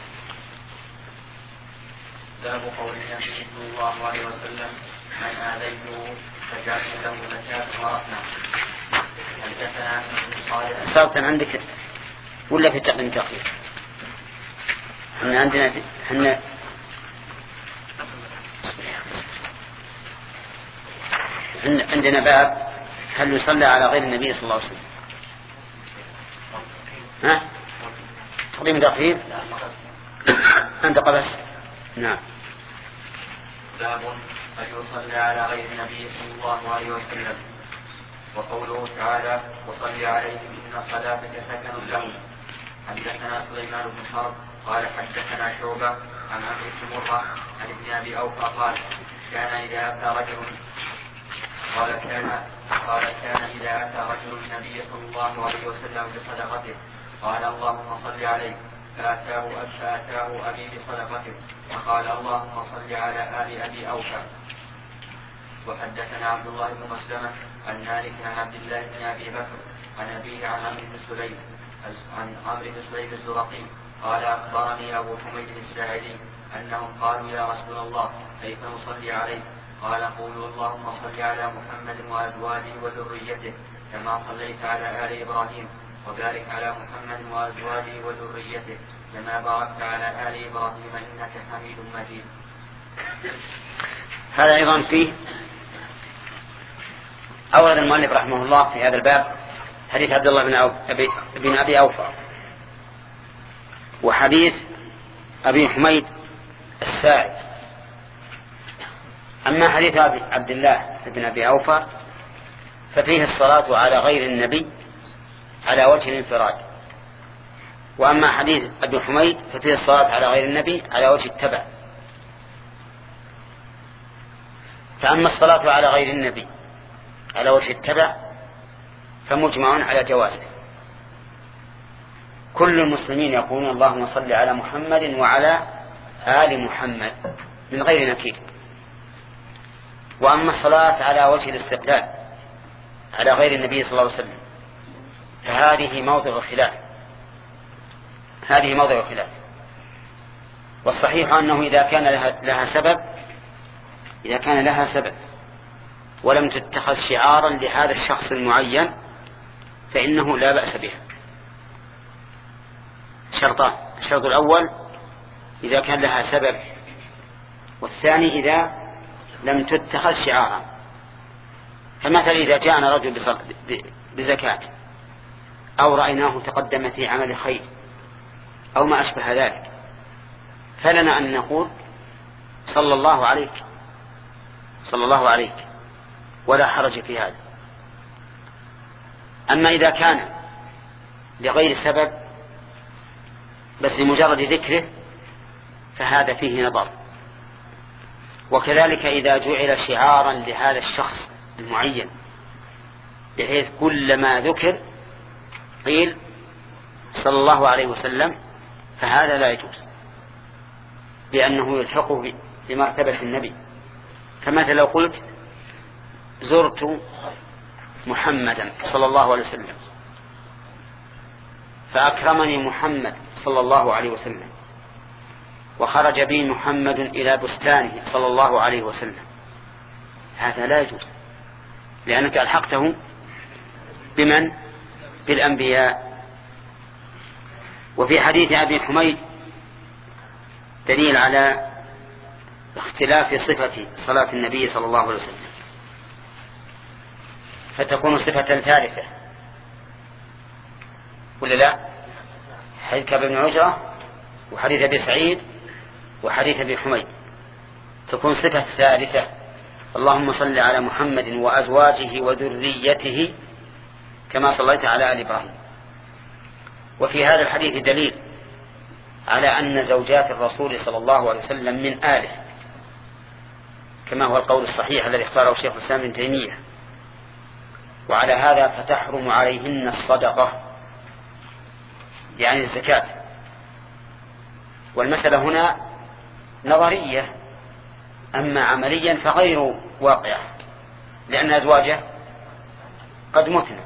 [SPEAKER 7] باب قول النبي صلى الله عليه وسلم من آذيته فجعل له زكاة ورحمة. حدثنا ابن صالح.
[SPEAKER 2] صارت عندك ولا في تقديم تأخير؟ احنا عندنا احنا عندنا باب هل يصلى على غير النبي صلى الله عليه وسلم؟ ها تقديم تأخير أنت قبس. نعم
[SPEAKER 7] باب هل يصلى على غير النبي صلى الله عليه وسلم. وقوله تعالى وصل عليهم إن صلاتك سكن لهم. حدثنا سليمان بن حرب قال حدثنا شعبة عن عمرو بن مرة عن ابن أبي أوفى قال كان إذا أتى رجل قال كان قال كان إذا أتى رجل النبي صلى الله عليه وسلم بصدقته قال اللهم صل عليه فأتاه فأتاه أبي بصدقته فقال اللهم صل على آل أبي أوفى. وحدثنا عبد الله بن مسلمة عن مالك عن عبد الله بن أبي بكر عن أبيه عن عمرو بن سليم عن عمرو بن سليم الزرقي قال أخبرني أبو حميد الساعدي أنهم قالوا يا رسول الله كيف نصلي عليه؟ قال قولوا اللهم صل على محمد وأزواجه وذريته كما صليت على آل إبراهيم وبارك على محمد وأزواجه وذريته كما باركت على آل إبراهيم إنك حميد مجيد.
[SPEAKER 2] هذا أيضا فيه أورد المؤلف رحمه الله في هذا الباب حديث عبد الله بن أبي, بن أبي أوفى وحديث أبي حميد الساعد. أما حديث عبد الله بن أبي أوفى ففيه الصلاة على غير النبي على وجه الانفراد، وأما حديث أبي حميد ففيه الصلاة على غير النبي على وجه التبع. فأما الصلاة على غير النبي على وجه التبع فمجمع على جوازه. كل المسلمين يقولون اللهم صل على محمد وعلى آل محمد من غير نكير. وأما الصلاة على وجه الاستقلال على غير النبي صلى الله عليه وسلم فهذه موضع خلاف هذه موضع خلاف والصحيح أنه إذا كان لها, لها سبب إذا كان لها سبب ولم تتخذ شعارا لهذا الشخص المعين فإنه لا بأس بها. شرطان: الشرط الأول إذا كان لها سبب، والثاني إذا لم تتخذ شعارا. فمثلا إذا جاءنا رجل بزكاة أو رأيناه تقدم في عمل خير أو ما أشبه ذلك فلنا أن نقول صلى الله عليك صلى الله عليك ولا حرج في هذا. أما إذا كان لغير سبب بس لمجرد ذكره فهذا فيه نظر. وكذلك إذا جعل شعارا لهذا الشخص المعين بحيث كلما ذكر قيل صلى الله عليه وسلم فهذا لا يجوز، لأنه يلحقه بمرتبة النبي. فمثلا لو قلت زرت محمدا صلى الله عليه وسلم فأكرمني محمد صلى الله عليه وسلم وخرج بي محمد إلى بستانه صلى الله عليه وسلم، هذا لا يجوز، لأنك ألحقته بمن؟ بالأنبياء. وفي حديث أبي حميد دليل على اختلاف صفة صلاة النبي صلى الله عليه وسلم، فتكون صفة ثالثة ولا لا؟ حديث كعب بن عجرة وحديث أبي سعيد وحديث أبي حميد تكون صفة ثالثة: اللهم صل على محمد وأزواجه وذريته كما صليت على آل إبراهيم. وفي هذا الحديث دليل على أن زوجات الرسول صلى الله عليه وسلم من آله، كما هو القول الصحيح الذي اختاره شيخ الإسلام ابن تيمية. وعلى هذا فتحرم عليهن الصدقة يعني الزكاة. والمسألة هنا نظرية، أما عمليا فغير واقعة، لأن أزواجه قد متن،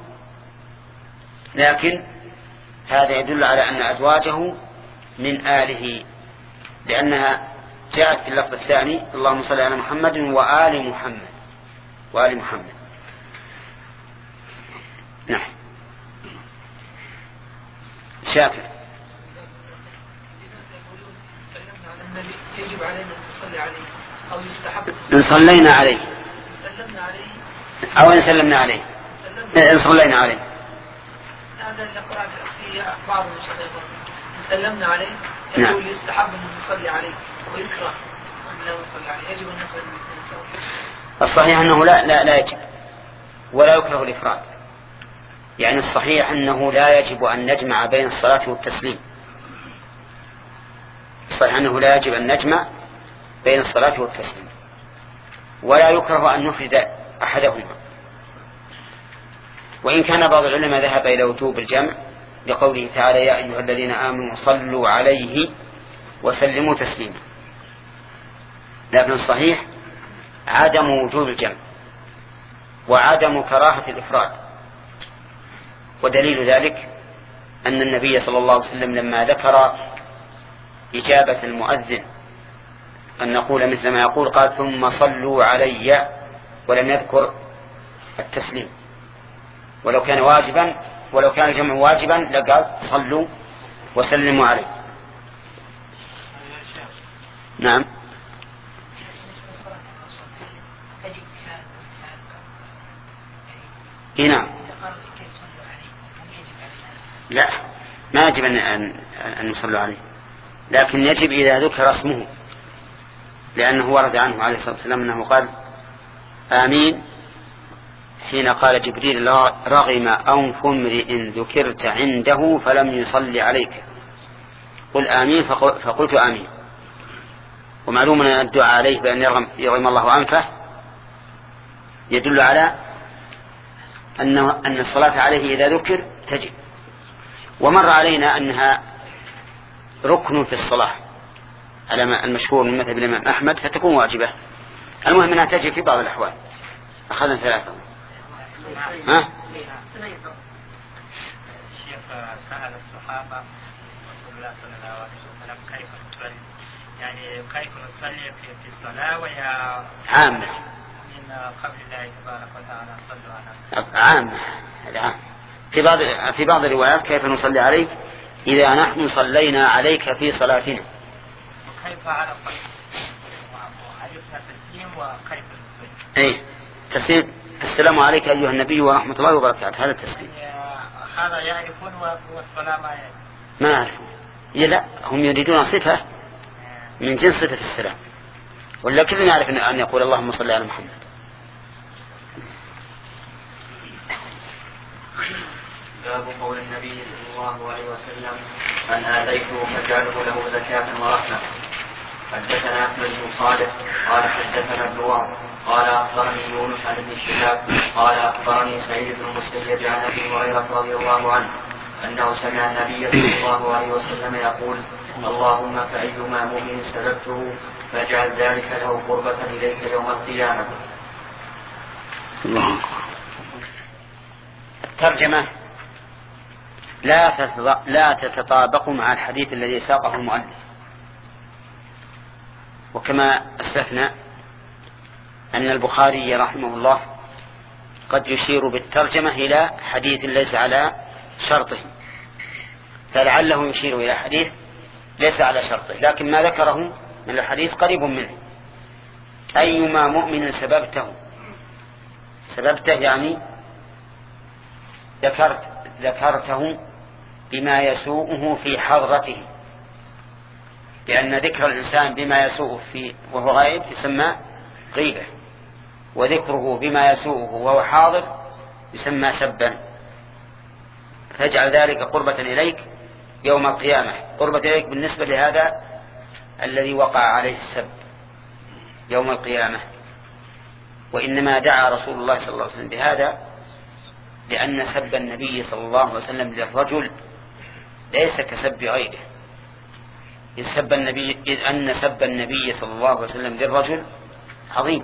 [SPEAKER 2] لكن هذا يدل على أن أزواجه من آله، لأنها جاءت في اللفظ الثاني اللهم صل على محمد وآل محمد وآل محمد. نعم. شاكر.
[SPEAKER 9] يجب علينا أن نصلي عليه أو يستحب
[SPEAKER 2] إن صلينا عليه
[SPEAKER 9] سلمنا عليه
[SPEAKER 2] أو إن سلمنا عليه إن صلينا عليه.
[SPEAKER 9] هذا اللي قرأت فيه بعض المشايخ إن سلمنا عليه يقول يستحب أن نصلي عليه ويكره أن لا نصلي عليه. يجب أن نصلي عليه.
[SPEAKER 2] الصحيح أنه لا لا لا يجب ولا يكره الإفراد. يعني الصحيح أنه لا يجب أن نجمع بين الصلاة والتسليم. الصحيح أنه لا يجب أن نجمع بين الصلاة والتسليم، ولا يكره أن نفرد أحدهما. وإن كان بعض العلماء ذهب إلى وجوب الجمع لقوله تعالى يا أيها الذين آمنوا صلوا عليه وسلموا تسليما، لكن الصحيح عدم وجوب الجمع وعدم كراهة الإفراد. ودليل ذلك أن النبي صلى الله عليه وسلم لما ذكر إجابة المؤذن أن نقول مثل ما يقول قال ثم صلوا علي، ولم يذكر التسليم. ولو كان واجبا ولو كان الجمع واجبا لقال صلوا وسلموا عليه. نعم. نعم. لا ما يجب أن, أن نصلوا عليه، لكن يجب إذا ذكر اسمه، لأنه ورد عنه عليه الصلاة والسلام أنه قال آمين حين قال جبريل رغم أنف امرئ ذكرت عنده فلم يصلي عليك قل آمين فقلت آمين. ومعلوم أن الدعاء عليه بأن يرغم, يرغم الله أنفه يدل على أنه أن الصلاة عليه إذا ذكر تجب. ومر علينا أنها ركن في الصلاة على المشهور من مذهب الإمام أحمد فتكون واجبة. المهم أنها تجب في بعض الأحوال. أخذنا ثلاثة. ها؟
[SPEAKER 3] الشيخ سأل الصحابة رسول الله صلى الله عليه وسلم كيف نصلي، يعني كيف نصلي في الصلاة وهي
[SPEAKER 2] عامة
[SPEAKER 3] من قبل الله تبارك وتعالى صلوا على
[SPEAKER 2] عامة العام. في بعض في بعض الروايات كيف نصلي عليك إذا نحن صلينا عليك في صلاتنا.
[SPEAKER 3] وكيف على قلب وعرفنا تسليم وكيف نصلي.
[SPEAKER 2] أي تسليم السلام عليك أيها النبي ورحمة الله وبركاته، هذا التسليم.
[SPEAKER 3] هذا يعرفون والسلام ما يعرفون.
[SPEAKER 2] ما يعرفون. لا هم يريدون صفة من جنس صفة السلام، ولا كل يعرف أن يقول اللهم صل على محمد.
[SPEAKER 7] باب قول النبي صلى الله عليه وسلم من آذيته فجعله له زكاة ورحمة. حدثنا أحمد بن صالح قال حدثنا ابن وهب قال أخبرني يونس عن ابن شهاب قال أخبرني سعيد بن المسيب عن أبي هريرة رضي الله عنه أنه سمع النبي صلى الله عليه وسلم يقول اللهم فأيما مؤمن سببته فاجعل ذلك له قربة إليك يوم القيامة.
[SPEAKER 2] الترجمة لا لا تتطابق مع الحديث الذي ساقه المؤلف، وكما أسلفنا أن البخاري رحمه الله قد يشير بالترجمة إلى حديث ليس على شرطه، فلعله يشير إلى حديث ليس على شرطه، لكن ما ذكره من الحديث قريب منه. أيما مؤمن سببته، سببته يعني ذكرت ذكرته بما يسوءه في حضرته، لأن ذكر الإنسان بما يسوءه في وهو غائب يسمى غيبة، وذكره بما يسوءه وهو حاضر يسمى سبا. فاجعل ذلك قربة إليك يوم القيامة. قربة إليك بالنسبة لهذا الذي وقع عليه السب يوم القيامة. وإنما دعا رسول الله صلى الله عليه وسلم بهذا لأن سب النبي صلى الله عليه وسلم للرجل ليس كسب غيره، إذ سب النبي إذ أن سب النبي صلى الله عليه وسلم للرجل عظيم،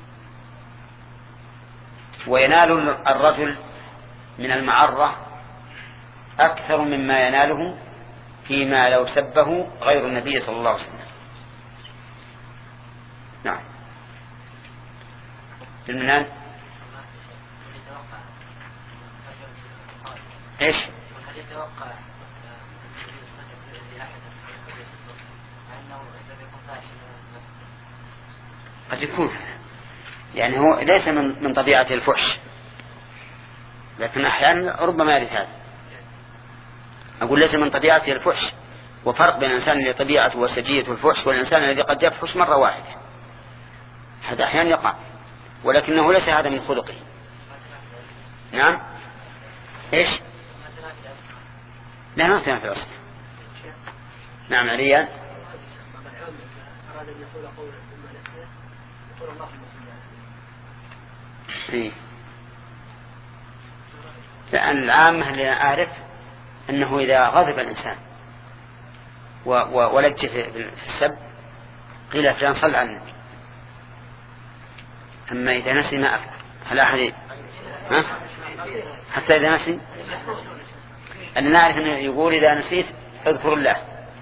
[SPEAKER 2] وينال الرجل من المعرة أكثر مما يناله فيما لو سبه غير النبي صلى الله عليه وسلم. نعم. المنان ايش؟ قد يكون يعني هو ليس من من طبيعة الفحش، لكن أحيانا ربما يرد هذا. أقول ليس من طبيعته الفحش، وفرق بين الإنسان اللي طبيعته وسجيته الفحش والإنسان الذي قد يفحش مرة واحدة، هذا أحيانا يقع، ولكنه ليس هذا من خلقه. نعم. إيش؟ لا ما سمع في الأصل. نعم عليا. إيه. لأن العامة اللي أعرف أنه إذا غضب الإنسان ولج في السب قيل فلان صل على النبي، أما إذا نسي ما أفعل. هل أحد ها؟ حتى إذا نسي أن نعرف أنه يقول إذا نسيت اذكر الله.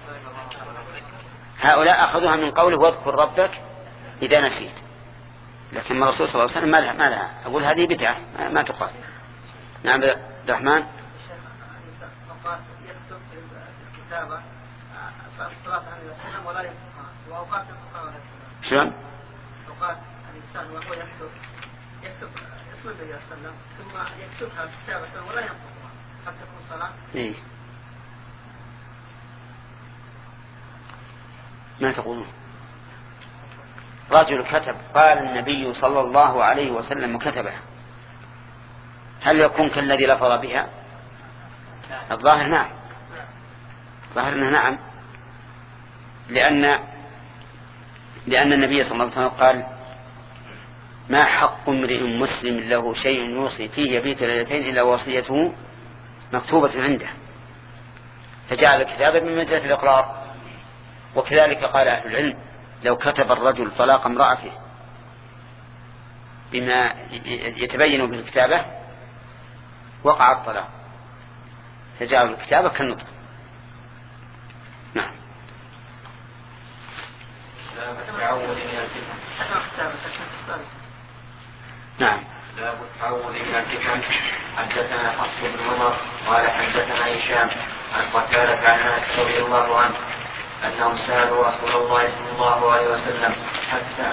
[SPEAKER 2] هؤلاء أخذوها من قوله واذكر ربك إذا نسيت، لكن الرسول صلى الله عليه وسلم ما لها, ما لها. أقول هذه بدعة ما تقال. نعم عبد الرحمن.
[SPEAKER 9] وقال يكتب في الكتابة الصلاة عليه وسلم ولا ينطقها وأوقات ينطقها ولا يكتبها.
[SPEAKER 2] شلون؟
[SPEAKER 9] أوقات الإنسان وهو يكتب يكتب اسم النبي صلى الله عليه وسلم ثم يكتبها كتابة ولا ينطقها قد تكون صلاة.
[SPEAKER 2] إيه. ما تقولون؟ رجل كتب قال النبي صلى الله عليه وسلم كتبها، هل يكون كالذي لفظ بها؟ الظاهر نعم، الظاهر انه نعم، لأن لأن النبي صلى الله عليه وسلم قال ما حق امرئ مسلم له شيء يوصي فيه يبيت ليلتين إلا وصيته مكتوبة عنده، فجعل الكتابة من منزلة الإقرار. وكذلك قال أهل العلم لو كتب الرجل طلاق امرأته بما يتبين بالكتابة وقع الطلاق، فجعل الكتابة كالنطق. نعم. نعم.
[SPEAKER 7] باب التعوذ من الفتن. حدثنا حفص بن عمر قال حدثنا هشام عن قتادة عن انس رضي الله عنه انهم سالوا رسول الله صلى الله عليه وسلم حتى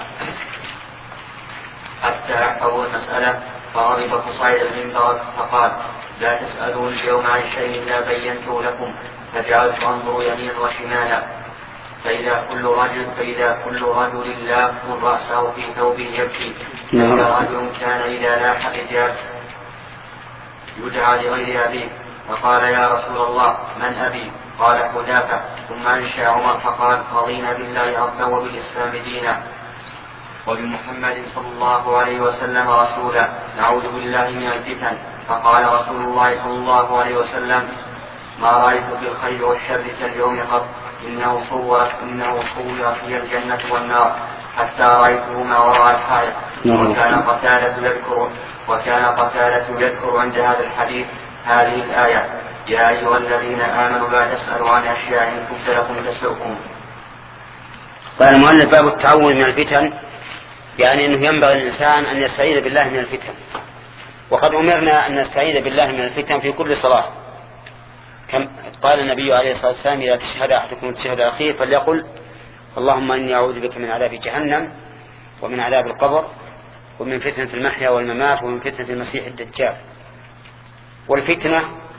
[SPEAKER 7] حتى حقوا المسألة فغضب فصعد المنبر فقال لا تسألوا اليوم عن شيء لا بينته لكم، فجعلت انظر يمينا وشمالا فإذا كل رجل فإذا كل رجل لاف رأسه في ثوبه يبكي، فإذا رجل كان إذا لاح رجال يدعى لغير أبيه، فقال يا رسول الله من أبي؟ قال حذافة. ثم أنشأ عمر فقال رضينا بالله ربا وبالإسلام دينا وبمحمد صلى الله عليه وسلم رسولا نعوذ بالله من الفتن. فقال رسول الله صلى الله عليه وسلم ما رأيت بالخير والشر كاليوم قط، إنه صور إنه صور في الجنة والنار حتى رأيته ما وراء الحائط. وكان قتادة يذكر وكان قتادة يذكر عند هذا الحديث هذه الآية يا أيها الذين آمنوا لا تسألوا عن أشياء إن تبد لكم تسؤكم.
[SPEAKER 2] قال المؤلف باب التعوذ من الفتن، يعني أنه ينبغي الإنسان أن يستعيذ بالله من الفتن. وقد أمرنا أن نستعيذ بالله من الفتن في كل صلاة، كم قال النبي عليه الصلاة والسلام إذا تشهد أحدكم التشهد الأخير فليقل اللهم إني أعوذ بك من عذاب جهنم ومن عذاب القبر ومن فتنة المحيا والممات ومن فتنة المسيح الدجال. والفتنة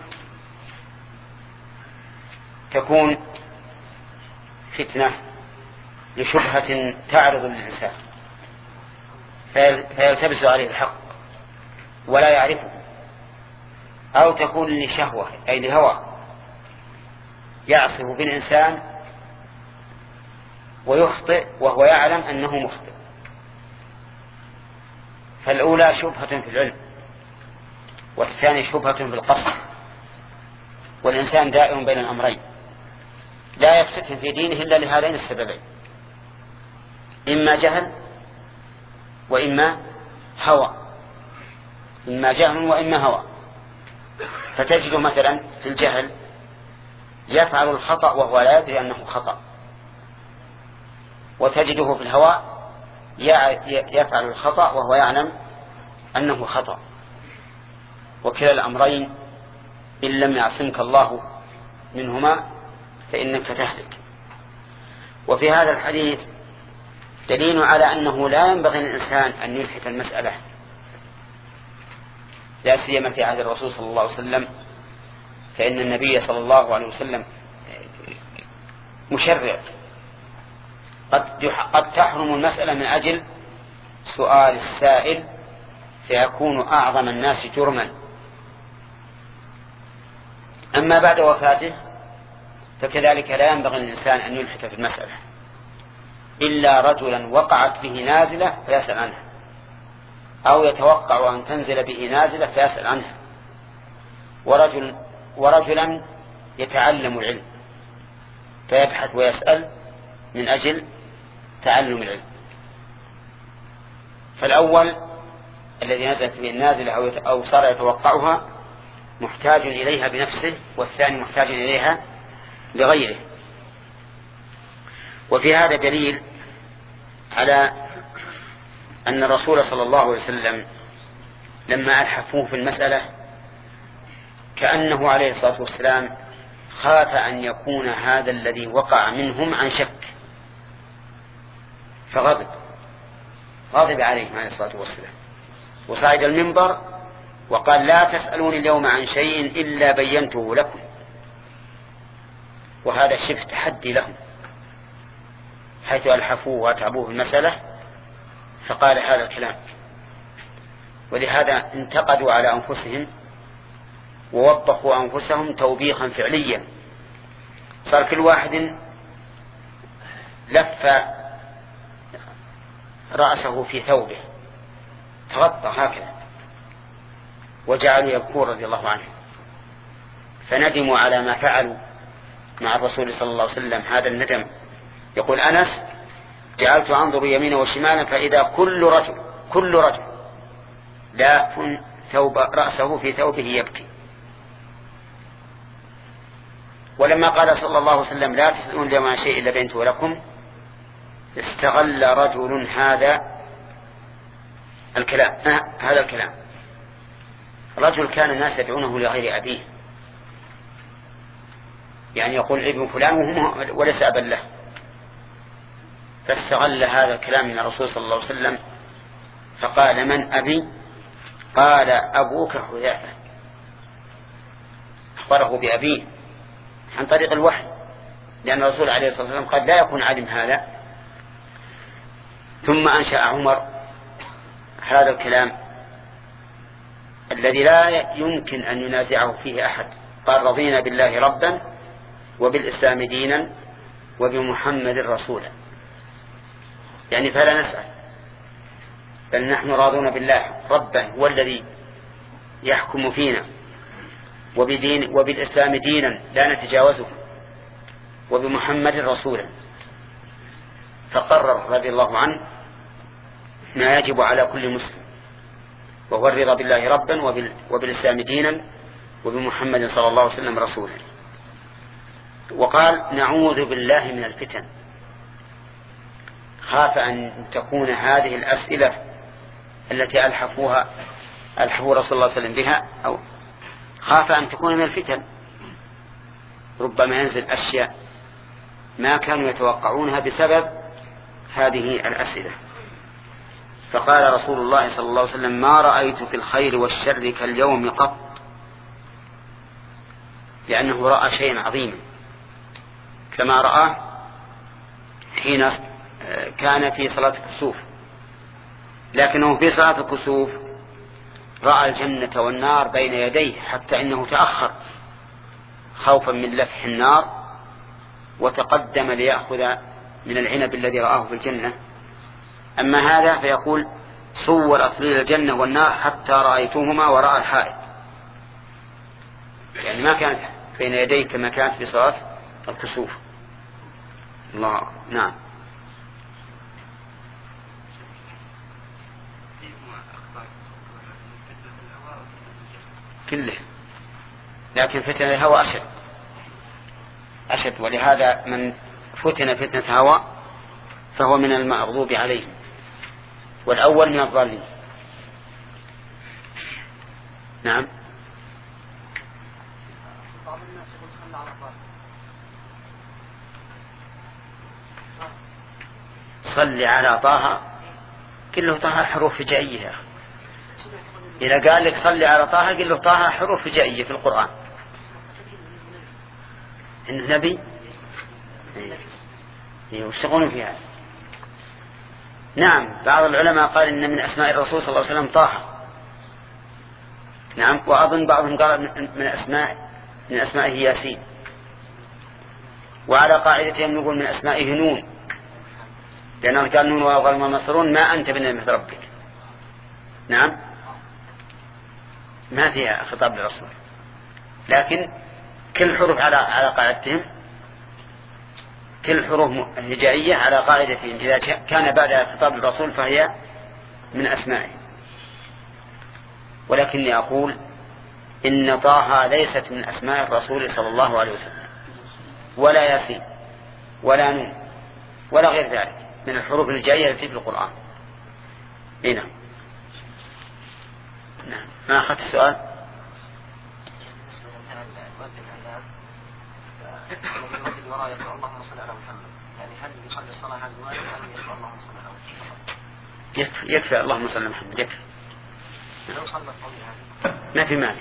[SPEAKER 2] تكون فتنة لشبهة تعرض للإنسان فيلتبس عليه الحق ولا يعرفه، أو تكون لشهوة أي لهوى يعصف بالإنسان ويخطئ وهو يعلم أنه مخطئ. فالأولى شبهة في العلم، والثاني شبهة في القصد، والإنسان دائم بين الأمرين لا يفتتن في دينه إلا لهذين السببين، إما جهل وإما هوى، إما جهل وإما هوى. فتجد مثلا في الجهل يفعل الخطأ وهو لا يدري أنه خطأ، وتجده في الهوى يفعل الخطأ وهو يعلم أنه خطأ. وكلا الأمرين إن لم يعصمك الله منهما فإنك تهلك. وفي هذا الحديث دليل على أنه لا ينبغي للإنسان أن يلحق المسألة، لا سيما في عهد الرسول صلى الله عليه وسلم، فإن النبي صلى الله عليه وسلم مشرع. قد قد تحرم المسألة من أجل سؤال السائل فيكون أعظم الناس جرما. أما بعد وفاته فكذلك لا ينبغي للإنسان أن يلحق في المسألة إلا رجلا وقعت به نازلة فيسأل عنها، أو يتوقع أن تنزل به نازلة فيسأل عنها، ورجل ورجلا يتعلم العلم فيبحث ويسأل من أجل تعلم العلم. فالأول الذي نزلت به النازلة أو صار يتوقعها محتاج إليها بنفسه، والثاني محتاج إليها لغيره. وفي هذا دليل على أن الرسول صلى الله عليه وسلم لما ألحفوه في المسألة كأنه عليه الصلاة والسلام خاف أن يكون هذا الذي وقع منهم عن شك فغضب غضب عليه عليه الصلاة والسلام وصعد المنبر وقال لا تسألوني اليوم عن شيء إلا بينته لكم. وهذا شبه تحدي لهم حيث ألحفوه وأتعبوه المسألة فقال هذا الكلام. ولهذا انتقدوا على أنفسهم ووبخوا أنفسهم توبيخا فعليا. صار كل واحد لف رأسه في ثوبه تغطى هكذا وجعلوا يبكون رضي الله عنه فندموا على ما فعلوا مع الرسول صلى الله عليه وسلم. هذا الندم يقول أنس جعلت أنظر يمينا وشمالا فإذا كل رجل كل رجل لاف ثوب رأسه في ثوبه يبكي. ولما قال صلى الله عليه وسلم لا تسألون اليوم عن شيء إلا بينته لكم استغل رجل هذا الكلام آه هذا الكلام. رجل كان الناس يدعونه لغير أبيه يعني يقول ابن فلان وهم وليس أبا له فاستغل هذا الكلام من الرسول صلى الله عليه وسلم فقال من أبي؟ قال أبوك حذافة. أخبره بأبيه عن طريق الوحي لأن الرسول عليه الصلاة والسلام قد لا يكون علم هذا. ثم أنشأ عمر هذا الكلام الذي لا يمكن أن ينازعه فيه أحد. قال رضينا بالله ربا وبالإسلام دينا وبمحمد رسولا يعني فلا نسأل بل نحن راضون بالله ربا هو الذي يحكم فينا وبدين وبالإسلام دينا لا نتجاوزه وبمحمد رسولا. فقرر رضي الله عنه ما يجب على كل مسلم وهو الرضا بالله ربا وبالإسلام دينا وبمحمد صلى الله عليه وسلم رسولا. وقال نعوذ بالله من الفتن. خاف أن تكون هذه الأسئلة التي ألحفوها ألحفوا رسول الله صلى الله عليه وسلم بها أو خاف أن تكون من الفتن ربما ينزل أشياء ما كانوا يتوقعونها بسبب هذه الأسئلة. فقال رسول الله صلى الله عليه وسلم ما رأيت في الخير والشر كاليوم قط لأنه رأى شيئا عظيما كما رأى حين كان في صلاة الكسوف لكنه في صلاة الكسوف رأى الجنة والنار بين يديه حتى إنه تأخر خوفا من لفح النار وتقدم ليأخذ من العنب الذي رآه في الجنة. أما هذا فيقول صور أصليل الجنة والنار حتى رأيتهما وراء الحائط يعني ما كانت بين يديه كما كانت في صلاة الكسوف. الله نعم. كله لكن فتنة الهوى أشد أشد ولهذا من فتن فتنة هوى فهو من المغضوب عليهم والأول من الضالين. نعم. صل على طه كله طه حروف هجائية. إذا قال لك صل على طه قل له طه حروف هجائية في القرآن. إنه نبي يشتغلون فيها. نعم بعض العلماء قال إن من أسماء الرسول صلى الله عليه وسلم طه. نعم وأظن بعضهم قال من أسماء من أسمائه ياسين وعلى قاعدتهم نقول من أسمائه نون لأنه قال نون وغلم المصرون ما أنت بنعمة ربك. نعم ما فيها خطاب للرسول لكن كل حروف على على قاعدتهم كل حروف هجائية على قاعدتهم إذا كان بعد خطاب للرسول فهي من أسمائه. ولكني أقول إن طه ليست من أسماء الرسول صلى الله عليه وسلم ولا ياسين ولا نون ولا غير ذلك من الحروف الهجائية التي في القرآن. هنا نعم ما أخذت السؤال.
[SPEAKER 6] مؤذن الآن الذي وراء يقول اللهم صل على محمد، يعني هل يصلي الصلاة هذه واجب أم يقول اللهم صل على محمد؟
[SPEAKER 2] يكفي, يكفي اللهم صل على محمد يكفي.
[SPEAKER 6] لو صلى القول هذا
[SPEAKER 2] ما في مانع.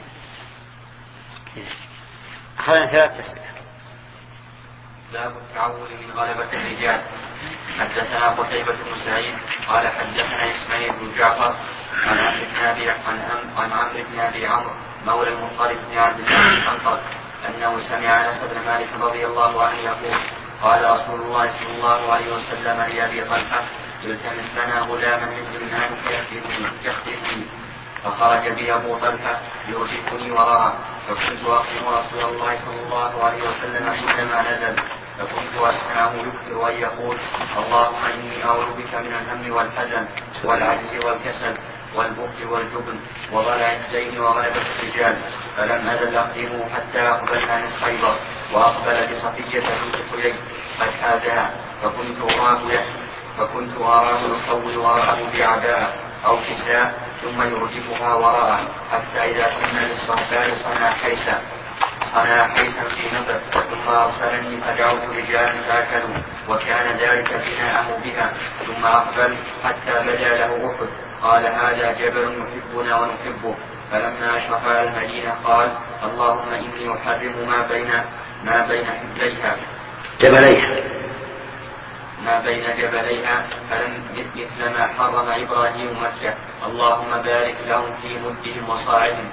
[SPEAKER 2] أخذنا ثلاث أسئلة.
[SPEAKER 7] باب التعوذ من غلبة الرجال. حدثنا قتيبة بن سعيد قال حدثنا إسماعيل بن جعفر عن عمرو بن أبي عن عمرو بن أبي عمرو مولى المطلب بن عبد الله بن حنطب أنه سمع أنس بن مالك رضي الله عنه يقول قال رسول الله صلى الله عليه وسلم لأبي طلحة التمس لنا غلاما مثل المالك يخدمني، فخرج بي أبو طلحة يرجفني وراءه، فكنت أخدم رسول الله صلى الله عليه وسلم عندما نزل، فكنت أسمعه يكثر وأن يقول اللهم إني أعوذ بك من الهم والحزن والعجز والكسل والبخل والجبن وضلع الدين وغلبة الرجال، فلم أزل أقدمه حتى أقبلنا من خيبر، وأقبل بصفية بنت حيي قد حازها، فكنت أراه فكنت أراه يحول وراءه بعداء أو كساء ثم يرجفها وراءه، حتى إذا كنا للصهبان صنع حيسا صنع حيسا في نبر، ثم أرسلني فدعوت رجالا فأكلوا، وكان ذلك بناءه بها، ثم أقبل حتى بدا له أحد، قال هذا جبل يحبنا ونحبه، فلما أشرف على المدينة قال اللهم إني أحرم ما بين ما بين حبليها
[SPEAKER 2] جبليها
[SPEAKER 7] ما بين جبليها، فلم مثل ما حرم إبراهيم مكة، اللهم بارك لهم في مدهم وصاعهم.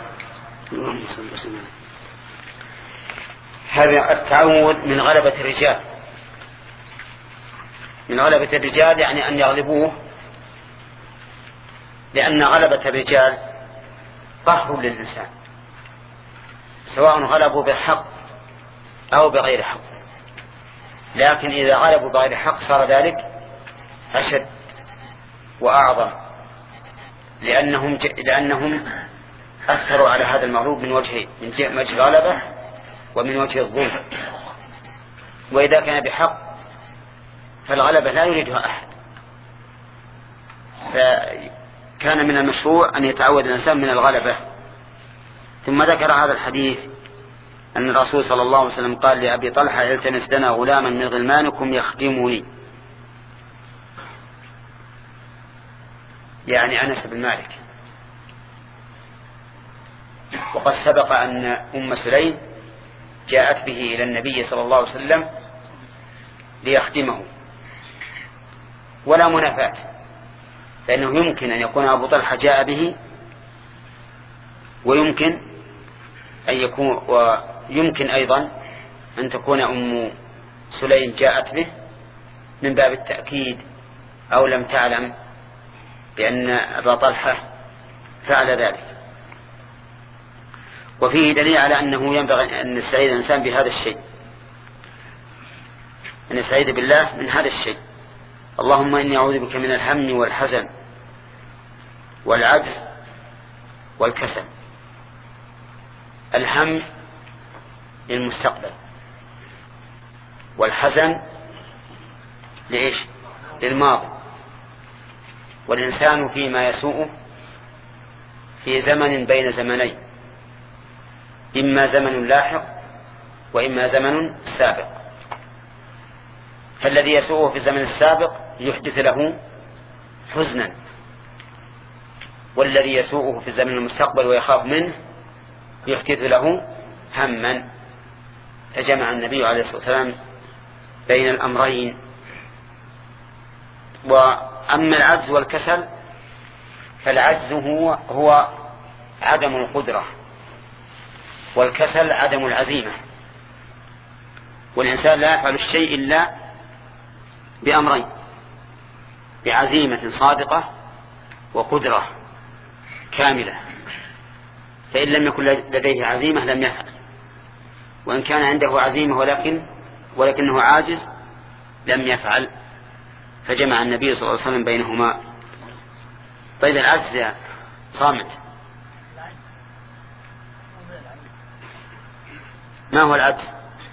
[SPEAKER 2] هذا التعوذ من غلبة الرجال. من غلبة الرجال يعني أن يغلبوه، لأن غلبة الرجال قهر للإنسان سواء غلبوا بالحق أو بغير حق، لكن إذا غلبوا بغير حق صار ذلك أشد وأعظم، لأنهم, لأنهم أثروا على هذا المغلوب من وجهين، من وجه الغلبة ومن وجه الظلم. وإذا كان بحق فالغلبة لا يريدها أحد، فكان من المشروع أن يتعود الإنسان من الغلبة. ثم ذكر هذا الحديث أن الرسول صلى الله عليه وسلم قال لأبي طلحة التمس لنا غلاما من غلمانكم يخدمني، يعني أنس بن مالك. وقد سبق أن أم سليم جاءت به إلى النبي صلى الله عليه وسلم ليخدمه، ولا منافاة، لأنه يمكن أن يكون أبو طلحة جاء به، ويمكن أن يكون ويمكن أيضا أن تكون أم سليم جاءت به من باب التأكيد، أو لم تعلم بأن أبا طلحة فعل ذلك. وفيه دليل على أنه ينبغي أن يستعيذ الإنسان بهذا الشيء، أن يستعيذ بالله من هذا الشيء. اللهم إني أعوذ بك من الهم والحزن والعجز والكسل. الهم للمستقبل، والحزن لإيش؟ للماضي. والإنسان فيما يسوءه في زمن بين زمنين، إما زمن لاحق وإما زمن سابق. فالذي يسوءه في الزمن السابق يحدث له حزنا، والذي يسوءه في الزمن المستقبل ويخاف منه يحدث له هما. فجمع النبي عليه الصلاة والسلام بين الأمرين. وأما العجز والكسل فالعجز هو, هو عدم القدرة، والكسل عدم العزيمة. والإنسان لا يفعل الشيء إلا بأمرين: بعزيمة صادقة وقدرة كاملة. فإن لم يكن لديه عزيمة لم يفعل، وإن كان عنده عزيمة ولكن ولكنه عاجز لم يفعل. فجمع النبي صلى الله عليه وسلم بينهما. طيب العجز يا صامت، ما هو العجز؟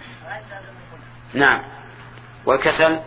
[SPEAKER 2] نعم. والكسل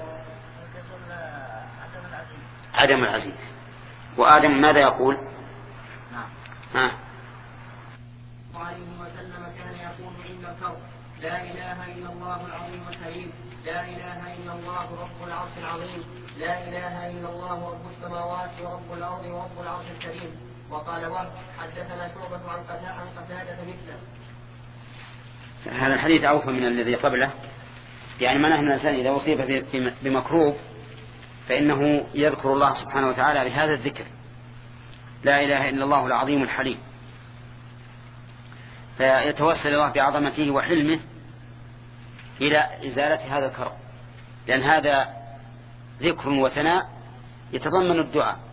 [SPEAKER 2] عدم العزيمة. وآدم ماذا يقول؟
[SPEAKER 1] نعم.
[SPEAKER 2] ها.
[SPEAKER 1] عليه وسلم كان يقول عند الكرب. لا إله إلا الله العظيم الكريم. لا إله إلا الله رب العرش العظيم. لا إله إلا الله رب السماوات ورب الأرض ورب العرش الكريم. وقال وهب حدثنا شعبة عن قتادة مثله.
[SPEAKER 2] هذا الحديث أوفى من الذي قبله، يعني معناه أن الإنسان إذا أصيب بمكروب فإنه يذكر الله سبحانه وتعالى بهذا الذكر، لا إله إلا الله العظيم الحليم، فيتوسل الله بعظمته وحلمه إلى إزالة هذا الكرب، لأن هذا ذكر وثناء يتضمن الدعاء.